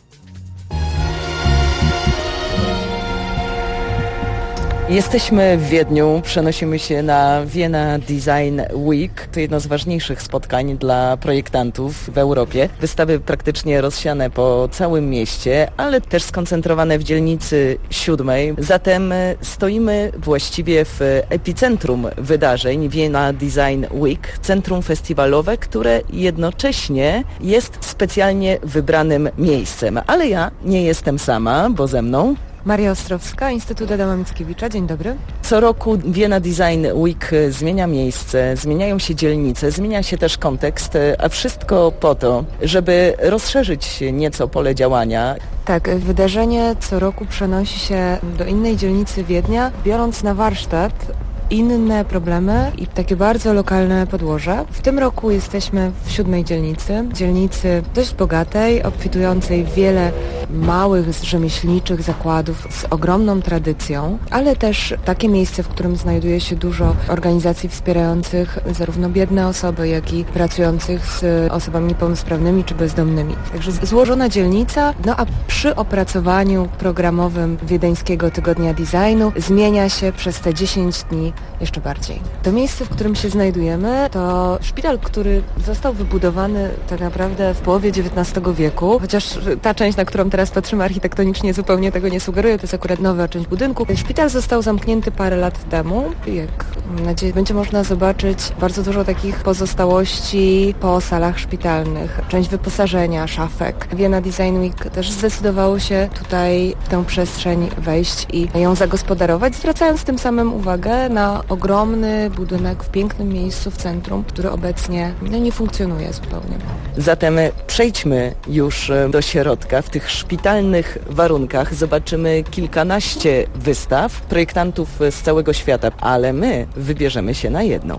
Jesteśmy w Wiedniu, przenosimy się na Vienna Design Week. To jedno z ważniejszych spotkań dla projektantów w Europie. Wystawy praktycznie rozsiane po całym mieście, ale też skoncentrowane w dzielnicy 7. Zatem stoimy właściwie w epicentrum wydarzeń Vienna Design Week, centrum festiwalowe, które jednocześnie jest specjalnie wybranym miejscem. Ale ja nie jestem sama, bo ze mną Maria Ostrowska, Instytut Adama Mickiewicza. Dzień dobry. Co roku Vienna Design Week zmienia miejsce, zmieniają się dzielnice, zmienia się też kontekst, a wszystko po to, żeby rozszerzyć nieco pole działania. Tak, wydarzenie co roku przenosi się do innej dzielnicy Wiednia, biorąc na warsztat inne problemy i takie bardzo lokalne podłoże. W tym roku jesteśmy w 7. dzielnicy dość bogatej, obfitującej w wiele małych, rzemieślniczych zakładów z ogromną tradycją, ale też takie miejsce, w którym znajduje się dużo organizacji wspierających zarówno biedne osoby, jak i pracujących z osobami niepełnosprawnymi czy bezdomnymi. Także złożona dzielnica, a przy opracowaniu programowym Wiedeńskiego Tygodnia Designu zmienia się przez te 10 dni jeszcze bardziej. To miejsce, w którym się znajdujemy, to szpital, który został wybudowany tak naprawdę w połowie XIX wieku, chociaż ta część, na którą teraz patrzymy architektonicznie, zupełnie tego nie sugeruje, to jest akurat nowa część budynku. Szpital został zamknięty parę lat temu. Jak mam nadzieję, będzie można zobaczyć bardzo dużo takich pozostałości po salach szpitalnych, część wyposażenia, szafek. Vienna Design Week też zdecydowało się tutaj w tę przestrzeń wejść i ją zagospodarować, zwracając tym samym uwagę na ogromny budynek w pięknym miejscu w centrum, który obecnie nie funkcjonuje zupełnie. Zatem przejdźmy już do środka. W tych szpitalnych warunkach zobaczymy kilkanaście wystaw projektantów z całego świata, ale my wybierzemy się na jedną.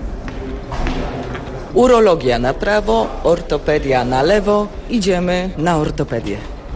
Urologia na prawo, ortopedia na lewo. Idziemy na ortopedię.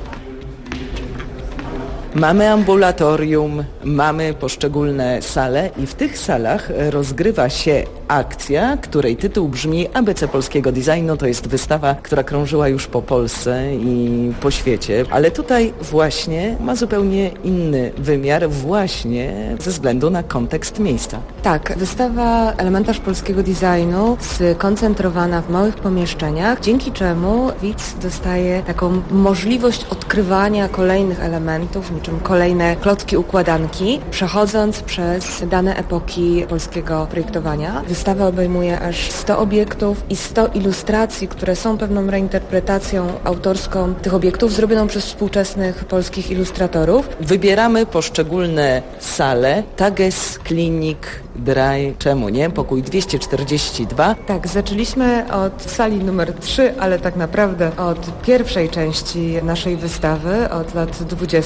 Mamy ambulatorium, mamy poszczególne sale i w tych salach rozgrywa się akcja, której tytuł brzmi ABC Polskiego Designu. To jest wystawa, która krążyła już po Polsce i po świecie, ale tutaj właśnie ma zupełnie inny wymiar właśnie ze względu na kontekst miejsca. Tak, wystawa Elementarz Polskiego Designu skoncentrowana w małych pomieszczeniach, dzięki czemu widz dostaje taką możliwość odkrywania kolejnych elementów, niczym kolejne klocki układanki, przechodząc przez dane epoki polskiego projektowania. Wystawa obejmuje aż 100 obiektów i 100 ilustracji, które są pewną reinterpretacją autorską tych obiektów, zrobioną przez współczesnych polskich ilustratorów. Wybieramy poszczególne sale, Tages, Klinik, Draj, czemu nie? Pokój 242. Tak, zaczęliśmy od sali numer 3, ale tak naprawdę od pierwszej części naszej wystawy, od lat 20.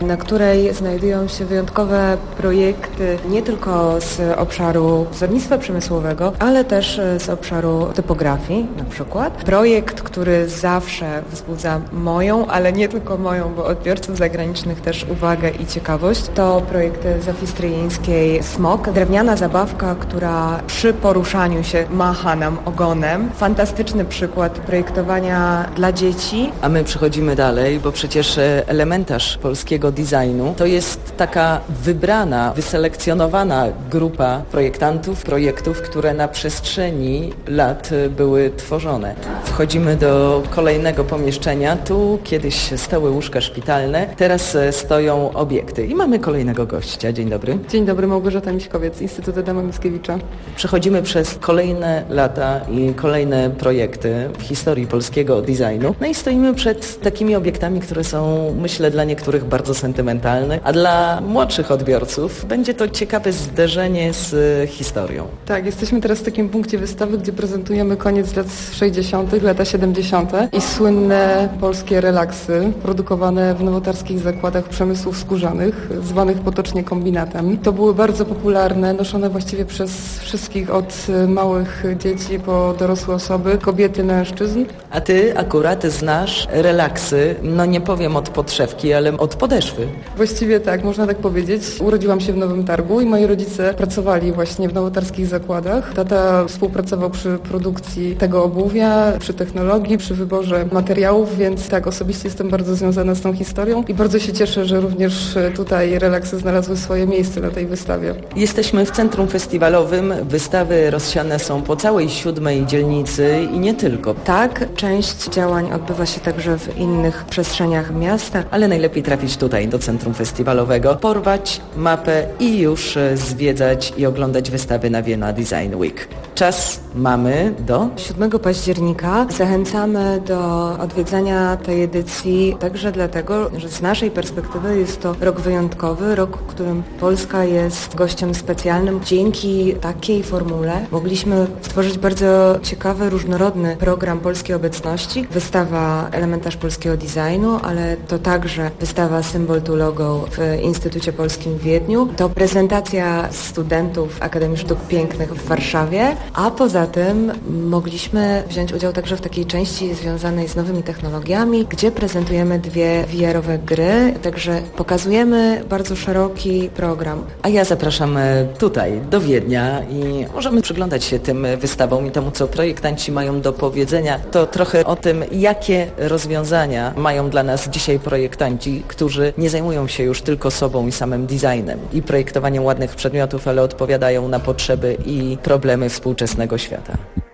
na której znajdują się wyjątkowe projekty nie tylko z obszaru wzornictwa przemysłowego, ale też z obszaru typografii na przykład. Projekt, który zawsze wzbudza moją, ale nie tylko moją, bo odbiorców zagranicznych też uwagę i ciekawość, to projekt Zofii Stryjeńskiej Smok. Drewniana zabawka, która przy poruszaniu się macha nam ogonem. Fantastyczny przykład projektowania dla dzieci. A my przechodzimy dalej, bo przecież elementarz polskiego designu to jest taka wybrana, wyselekcjonowana grupa projektów, które na przestrzeni lat były tworzone. Wchodzimy do kolejnego pomieszczenia. Tu kiedyś stały łóżka szpitalne, teraz stoją obiekty. I mamy kolejnego gościa. Dzień dobry. Dzień dobry, Małgorzata Miśkowiec, Instytut Adama Mickiewicza. Przechodzimy przez kolejne lata i kolejne projekty w historii polskiego designu. No i stoimy przed takimi obiektami, które są, myślę, dla niektórych bardzo sentymentalne, a dla młodszych odbiorców będzie to ciekawe zderzenie z historią. Tak, jesteśmy teraz w takim punkcie wystawy, gdzie prezentujemy koniec lat 60., lata 70. i słynne polskie relaksy produkowane w nowotarskich zakładach przemysłów skórzanych, zwanych potocznie kombinatami. To były bardzo popularne, noszone właściwie przez wszystkich, od małych dzieci po dorosłe osoby, kobiety, mężczyzn. A ty akurat znasz relaksy, no nie powiem od podszewki, ale od podeszwy. Właściwie tak, można tak powiedzieć. Urodziłam się w Nowym Targu i moi rodzice pracowali właśnie w nowotarskich zakładach. Tata współpracował przy produkcji tego obuwia, przy technologii, przy wyborze materiałów, więc tak, osobiście jestem bardzo związana z tą historią i bardzo się cieszę, że również tutaj relaksy znalazły swoje miejsce na tej wystawie. Jesteśmy w centrum festiwalowym. Wystawy rozsiane są po całej 7. dzielnicy i nie tylko. Tak, część działań odbywa się także w innych przestrzeniach miasta, ale najlepiej trafić tutaj do centrum festiwalowego, porwać mapę i już zwiedzać i oglądać wystawy na Vienna Design Week. Czas mamy do 7 października. Zachęcamy do odwiedzania tej edycji także dlatego, że z naszej perspektywy jest to rok wyjątkowy, rok, w którym Polska jest gościem specjalnym. Dzięki takiej formule mogliśmy stworzyć bardzo ciekawy, różnorodny program polskiej obecności. Wystawa Elementarz polskiego designu, ale to także wystawa Symbol to Logo w Instytucie Polskim w Wiedniu. To prezentacja studentów Akademii Sztuk Pięknych w Warszawie, a poza tym mogliśmy wziąć udział także w takiej części związanej z nowymi technologiami, gdzie prezentujemy 2 VR-owe gry, także pokazujemy bardzo szeroki program. A ja zapraszam tutaj, do Wiednia i możemy przyglądać się tym wystawom i temu, co projektanci mają do powiedzenia. To trochę o tym, jakie rozwiązania mają dla nas dzisiaj projektanci, którzy nie zajmują się już tylko sobą i samym designem i projektowaniem ładnych przedmiotów, ale odpowiadają na potrzeby i problemy współczesnego świata.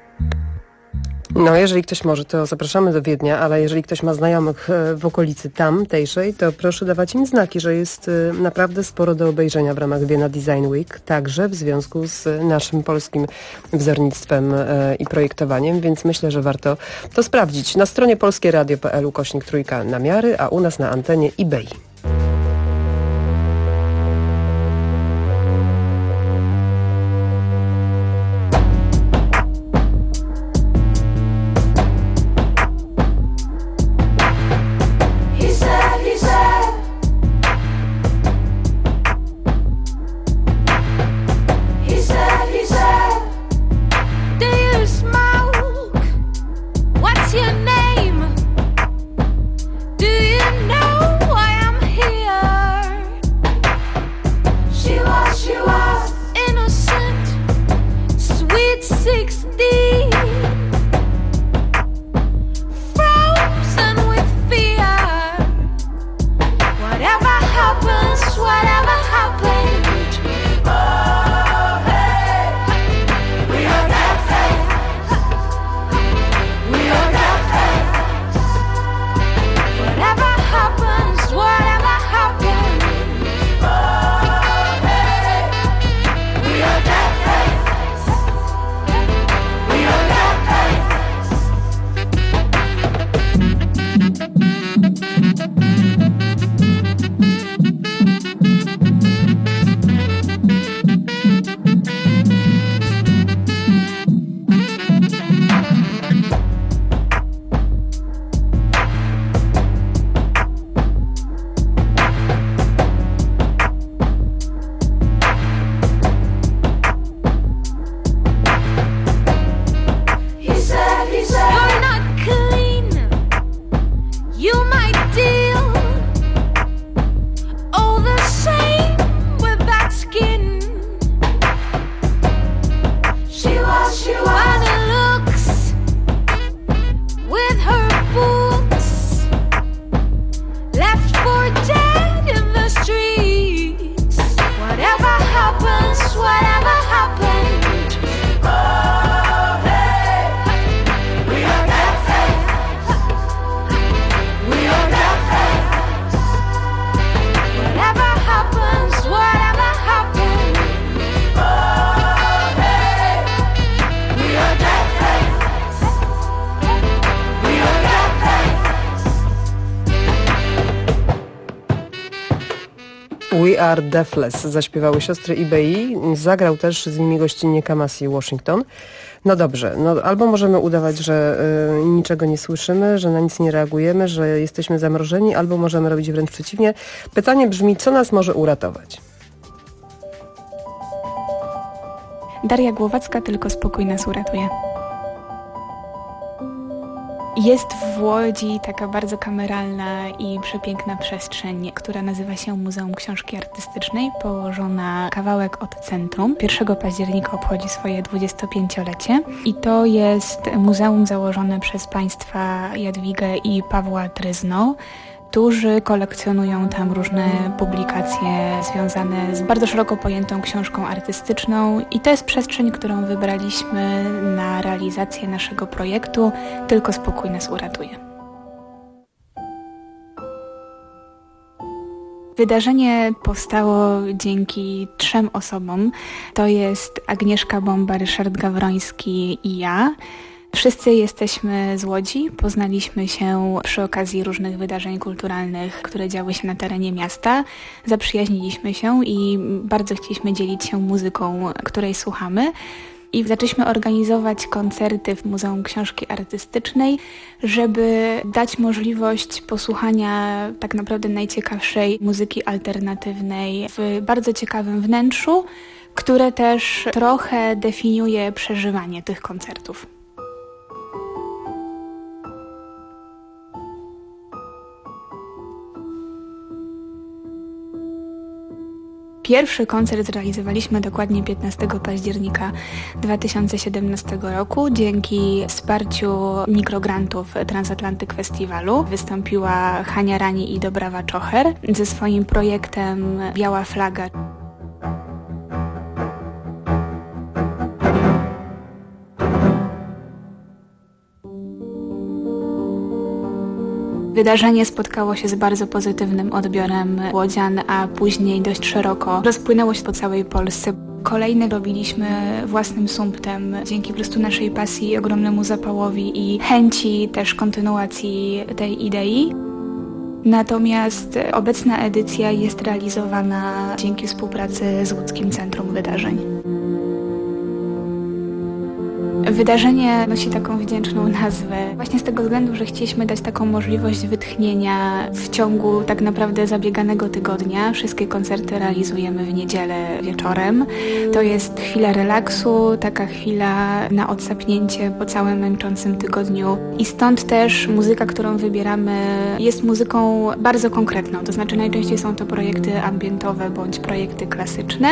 No, jeżeli ktoś może, to zapraszamy do Wiednia, ale jeżeli ktoś ma znajomych w okolicy tamtejszej, to proszę dawać im znaki, że jest naprawdę sporo do obejrzenia w ramach Vienna Design Week, także w związku z naszym polskim wzornictwem i projektowaniem, więc myślę, że warto to sprawdzić. Na stronie polskieradio.pl/3 a u nas na antenie eBay. What's your name? Do you know why I'm happens, whatever happens. Oh, hey, we are dead. We are dead. Whatever happens, whatever happens. Oh, hey, we are dead. We are dead. We Are Deathless zaśpiewały siostry Ibei. Zagrał też z nimi gościnnie Kamasi Washington. No dobrze, no albo możemy udawać, że niczego nie słyszymy, że na nic nie reagujemy, że jesteśmy zamrożeni, albo możemy robić wręcz przeciwnie. Pytanie brzmi, co nas może uratować? Daria Głowacka, Tylko spokój nas uratuje. Jest w Łodzi taka bardzo kameralna i przepiękna przestrzeń, która nazywa się Muzeum Książki Artystycznej, położona kawałek od centrum. 1 października obchodzi swoje 25-lecie i to jest muzeum założone przez państwa Jadwigę i Pawła Tryzno, którzy kolekcjonują tam różne publikacje związane z bardzo szeroko pojętą książką artystyczną i to jest przestrzeń, którą wybraliśmy na realizację naszego projektu Tylko spokój nas uratuje. Wydarzenie powstało dzięki 3 osobom. To jest Agnieszka Bomba, Ryszard Gawroński i ja. Wszyscy jesteśmy z Łodzi, poznaliśmy się przy okazji różnych wydarzeń kulturalnych, które działy się na terenie miasta. Zaprzyjaźniliśmy się i bardzo chcieliśmy dzielić się muzyką, której słuchamy. I zaczęliśmy organizować koncerty w Muzeum Książki Artystycznej, żeby dać możliwość posłuchania tak naprawdę najciekawszej muzyki alternatywnej w bardzo ciekawym wnętrzu, które też trochę definiuje przeżywanie tych koncertów. Pierwszy koncert zrealizowaliśmy dokładnie 15 października 2017 roku. Dzięki wsparciu mikrograntów Transatlantyk Festiwalu wystąpiła Hania Rani i Dobrawa Czocher ze swoim projektem Biała Flaga. Wydarzenie spotkało się z bardzo pozytywnym odbiorem łodzian, a później dość szeroko rozpłynęło się po całej Polsce. Kolejne robiliśmy własnym sumptem, dzięki po prostu naszej pasji i ogromnemu zapałowi i chęci też kontynuacji tej idei. Natomiast obecna edycja jest realizowana dzięki współpracy z Łódzkim Centrum Wydarzeń. Wydarzenie nosi taką wdzięczną nazwę właśnie z tego względu, że chcieliśmy dać taką możliwość wytchnienia w ciągu tak naprawdę zabieganego tygodnia. Wszystkie koncerty realizujemy w niedzielę wieczorem. To jest chwila relaksu, taka chwila na odsapnięcie po całym męczącym tygodniu. I stąd też muzyka, którą wybieramy, jest muzyką bardzo konkretną. To znaczy najczęściej są to projekty ambientowe bądź projekty klasyczne.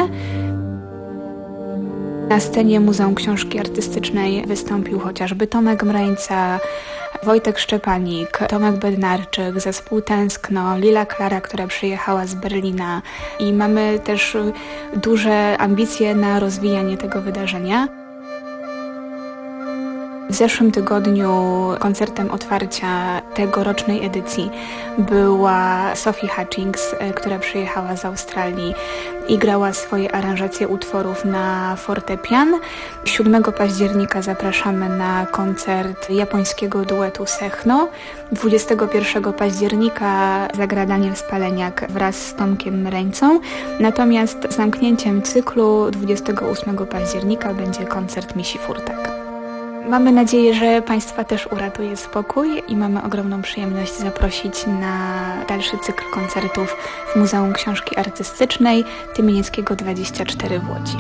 Na scenie Muzeum Książki Artystycznej wystąpił chociażby Tomek Mreńca, Wojtek Szczepanik, Tomek Bednarczyk, zespół Tęskno, Lila Klara, która przyjechała z Berlina i mamy też duże ambicje na rozwijanie tego wydarzenia. W zeszłym tygodniu koncertem otwarcia tegorocznej edycji była Sophie Hutchings, która przyjechała z Australii i grała swoje aranżacje utworów na fortepian. 7 października zapraszamy na koncert japońskiego duetu Sechno. 21 października zagra Daniel Spaleniak wraz z Tomkiem Mreńcą. Natomiast zamknięciem cyklu 28 października będzie koncert Misi Furtak. Mamy nadzieję, że Państwa też uratuje spokój i mamy ogromną przyjemność zaprosić na dalszy cykl koncertów w Muzeum Książki Artystycznej Tymienieckiego 24 w Łodzi.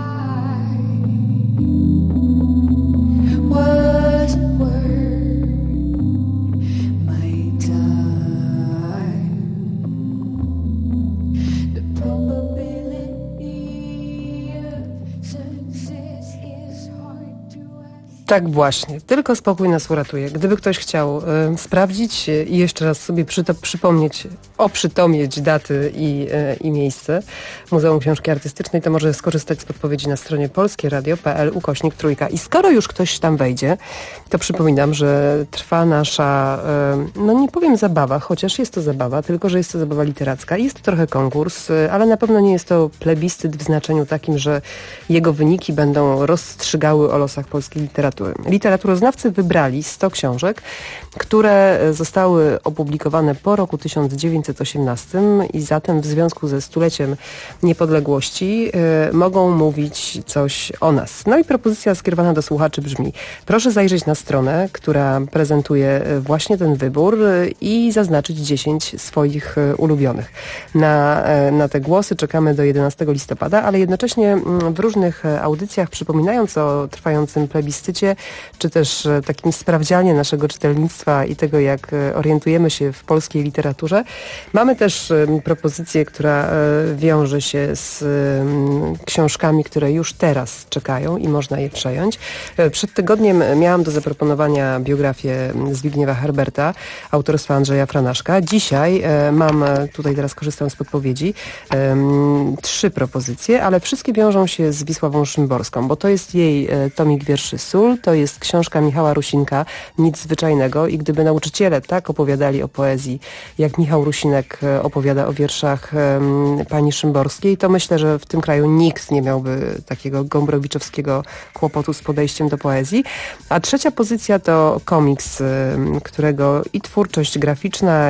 Tak właśnie, tylko spokój nas uratuje. Gdyby ktoś chciał sprawdzić i jeszcze raz sobie oprzytomnieć daty i miejsce Muzeum Książki Artystycznej, to może skorzystać z podpowiedzi na stronie polskieradio.pl/3. I skoro już ktoś tam wejdzie, to przypominam, że trwa nasza, no nie powiem zabawa, chociaż jest to zabawa, tylko że jest to zabawa literacka. Jest to trochę konkurs, ale na pewno nie jest to plebiscyt w znaczeniu takim, że jego wyniki będą rozstrzygały o losach polskiej literatury. Literaturoznawcy wybrali 100 książek, które zostały opublikowane po roku 1918 i zatem w związku ze stuleciem niepodległości mogą mówić coś o nas. No i propozycja skierowana do słuchaczy brzmi: proszę zajrzeć na stronę, która prezentuje właśnie ten wybór i zaznaczyć 10 swoich ulubionych. Na te głosy czekamy do 11 listopada, ale jednocześnie w różnych audycjach, przypominając o trwającym plebiscycie, czy też takim sprawdzianie naszego czytelnictwa i tego, jak orientujemy się w polskiej literaturze, mamy też propozycję, która wiąże się z książkami, które już teraz czekają i można je przejąć. Przed tygodniem miałam do zaproponowania biografię Zbigniewa Herberta, autorstwa Andrzeja Franaszka. Dzisiaj mam, tutaj teraz korzystam z podpowiedzi, 3 propozycje, ale wszystkie wiążą się z Wisławą Szymborską, bo to jest jej tomik wierszy Sól, to jest książka Michała Rusinka, Nic zwyczajnego, i gdyby nauczyciele tak opowiadali o poezji, jak Michał Rusinek opowiada o wierszach pani Szymborskiej, to myślę, że w tym kraju nikt nie miałby takiego gombrowiczowskiego kłopotu z podejściem do poezji. A trzecia pozycja to komiks, którego i twórczość graficzna,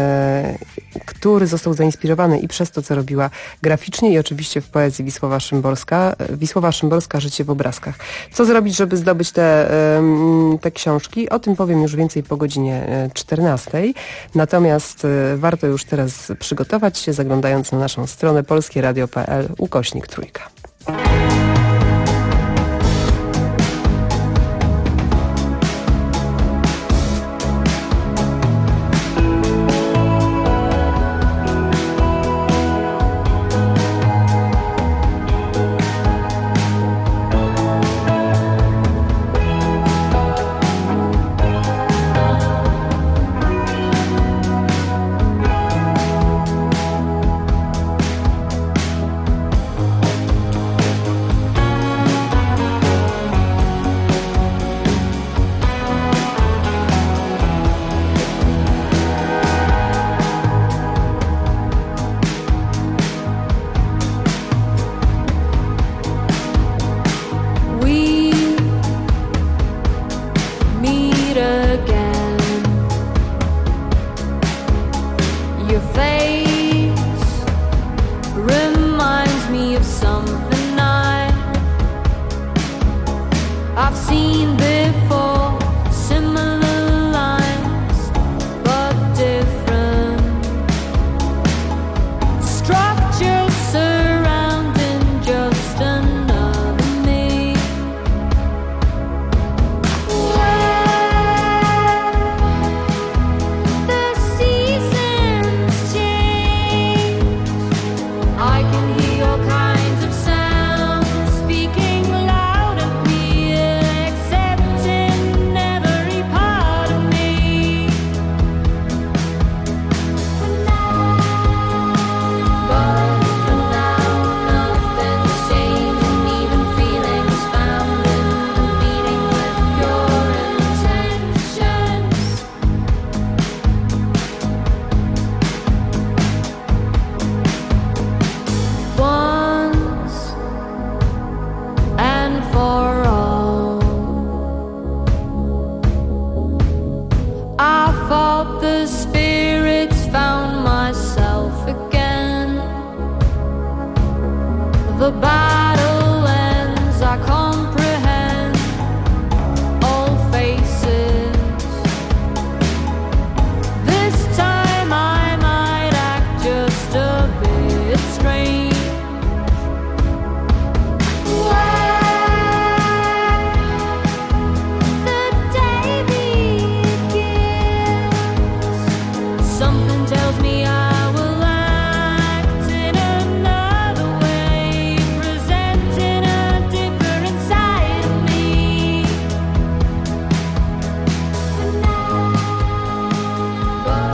który został zainspirowany i przez to, co robiła graficznie, i oczywiście w poezji Wisława Szymborska. Wisława Szymborska, Życie w obrazkach. Co zrobić, żeby zdobyć te książki? O tym powiem już więcej po godzinie 14. Natomiast warto już teraz przygotować się, zaglądając na naszą stronę polskieradio.pl/3.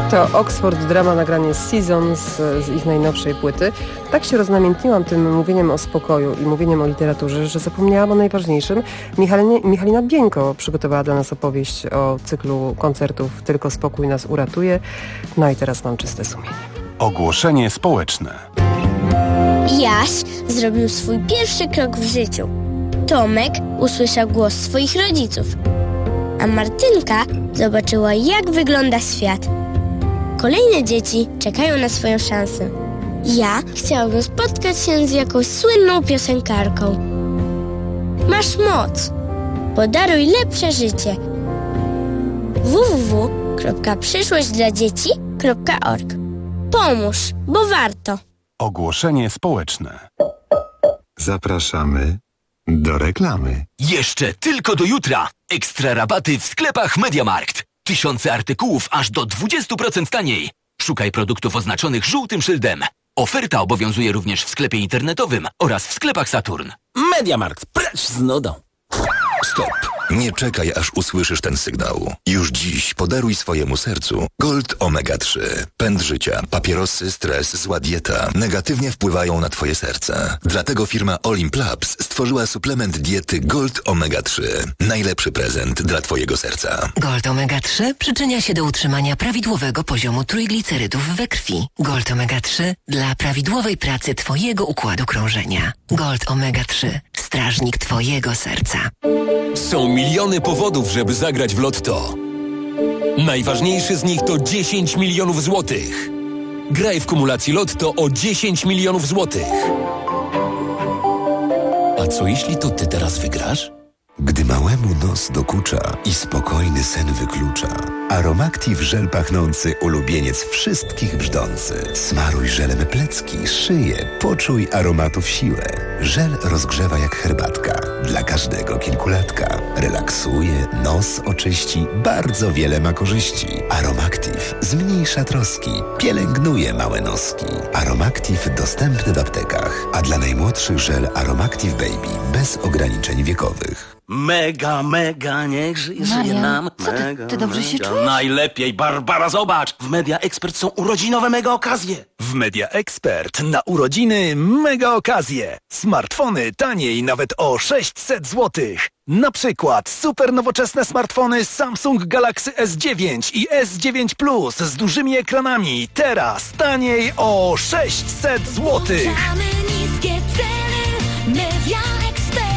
To Oxford Drama, nagranie Seasons z ich najnowszej płyty. Tak się roznamiętniłam tym mówieniem o spokoju i mówieniem o literaturze, że zapomniałam o najważniejszym. Michalina Bieńko przygotowała dla nas opowieść o cyklu koncertów Tylko spokój nas uratuje. No i teraz mam czyste sumienie. Ogłoszenie społeczne. Jaś zrobił swój pierwszy krok w życiu. Tomek usłyszał głos swoich rodziców, a Martynka zobaczyła, jak wygląda świat. Kolejne dzieci czekają na swoją szansę. Ja chciałabym spotkać się z jakąś słynną piosenkarką. Masz moc. Podaruj lepsze życie. www.przyszłośćdladzieci.org. Pomóż, bo warto. Ogłoszenie społeczne. Zapraszamy do reklamy. Jeszcze tylko do jutra. Ekstra rabaty w sklepach MediaMarkt. Tysiące artykułów aż do 20% taniej. Szukaj produktów oznaczonych żółtym szyldem. Oferta obowiązuje również w sklepie internetowym oraz w sklepach Saturn. MediaMarkt, precz z nudą. Stop. Nie czekaj, aż usłyszysz ten sygnał. Już dziś podaruj swojemu sercu Gold Omega 3. Pęd życia, papierosy, stres, zła dieta negatywnie wpływają na twoje serce. Dlatego firma Olimp Labs stworzyła suplement diety Gold Omega 3. Najlepszy prezent dla twojego serca. Gold Omega 3 przyczynia się do utrzymania prawidłowego poziomu trójglicerydów we krwi. Gold Omega 3 dla prawidłowej pracy twojego układu krążenia. Gold Omega 3. Strażnik twojego serca. Są miliony powodów, żeby zagrać w Lotto. Najważniejszy z nich to 10 milionów złotych. Graj w kumulacji Lotto o 10 milionów złotych. A co jeśli to ty teraz wygrasz? Gdy małemu nos dokucza i spokojny sen wyklucza, Aromactive żel pachnący ulubieniec wszystkich brzdący. Smaruj żelem plecki, szyję, poczuj aromatów siłę. Żel rozgrzewa jak herbatka, dla każdego kilkulatka. Relaksuje, nos oczyści, bardzo wiele ma korzyści. Aromactive zmniejsza troski, pielęgnuje małe noski. Aromactive dostępny w aptekach, a dla najmłodszych żel Aromactive Baby bez ograniczeń wiekowych. Mega, niech żyje nam. Co ty dobrze się czujesz? Najlepiej, Barbara, zobacz! W Media Expert są urodzinowe mega okazje. W Media Expert na urodziny mega okazje. Smartfony taniej nawet o 600 zł. Na przykład super nowoczesne smartfony Samsung Galaxy S9 i S9 Plus z dużymi ekranami. Teraz taniej o 600 zł. Niskie ceny, Media Expert.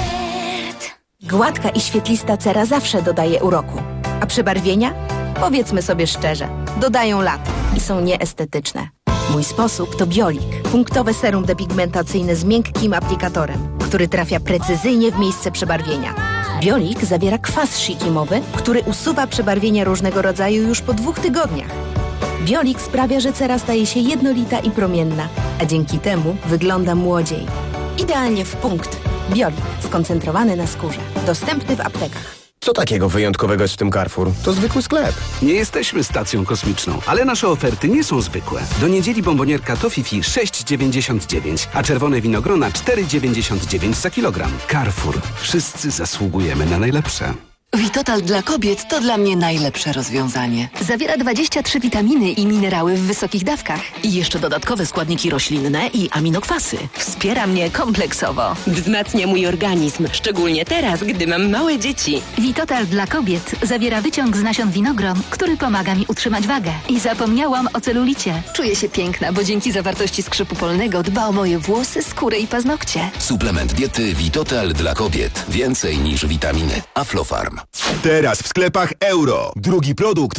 Gładka i świetlista cera zawsze dodaje uroku. A przebarwienia? Powiedzmy sobie szczerze, dodają lata i są nieestetyczne. Mój sposób to Biolik. Punktowe serum depigmentacyjne z miękkim aplikatorem, który trafia precyzyjnie w miejsce przebarwienia. Biolik zawiera kwas shikimowy, który usuwa przebarwienia różnego rodzaju już po 2 tygodniach. Biolik sprawia, że cera staje się jednolita i promienna, a dzięki temu wygląda młodziej. Idealnie w punkt. Biolik, skoncentrowany na skórze. Dostępny w aptekach. Co takiego wyjątkowego jest w tym Carrefour? To zwykły sklep. Nie jesteśmy stacją kosmiczną, ale nasze oferty nie są zwykłe. Do niedzieli bombonierka Tofifi 6,99, a czerwone winogrona 4,99 za kilogram. Carrefour. Wszyscy zasługujemy na najlepsze. Vitotal dla kobiet to dla mnie najlepsze rozwiązanie. Zawiera 23 witaminy i minerały w wysokich dawkach. I jeszcze dodatkowe składniki roślinne i aminokwasy. Wspiera mnie kompleksowo. Wzmacnia mój organizm, szczególnie teraz, gdy mam małe dzieci. Vitotal dla kobiet zawiera wyciąg z nasion winogron, który pomaga mi utrzymać wagę. I zapomniałam o celulicie. Czuję się piękna, bo dzięki zawartości skrzypu polnego dba o moje włosy, skórę i paznokcie. Suplement diety Vitotal dla kobiet. Więcej niż witaminy. Aflofarm. Teraz w sklepach Euro. Drugi produkt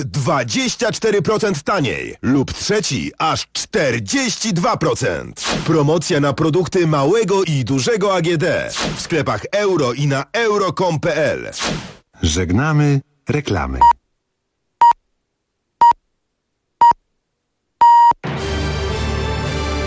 24% taniej. Lub trzeci aż 42%. Promocja na produkty małego i dużego AGD. W sklepach Euro i na euro.com.pl. Żegnamy reklamy.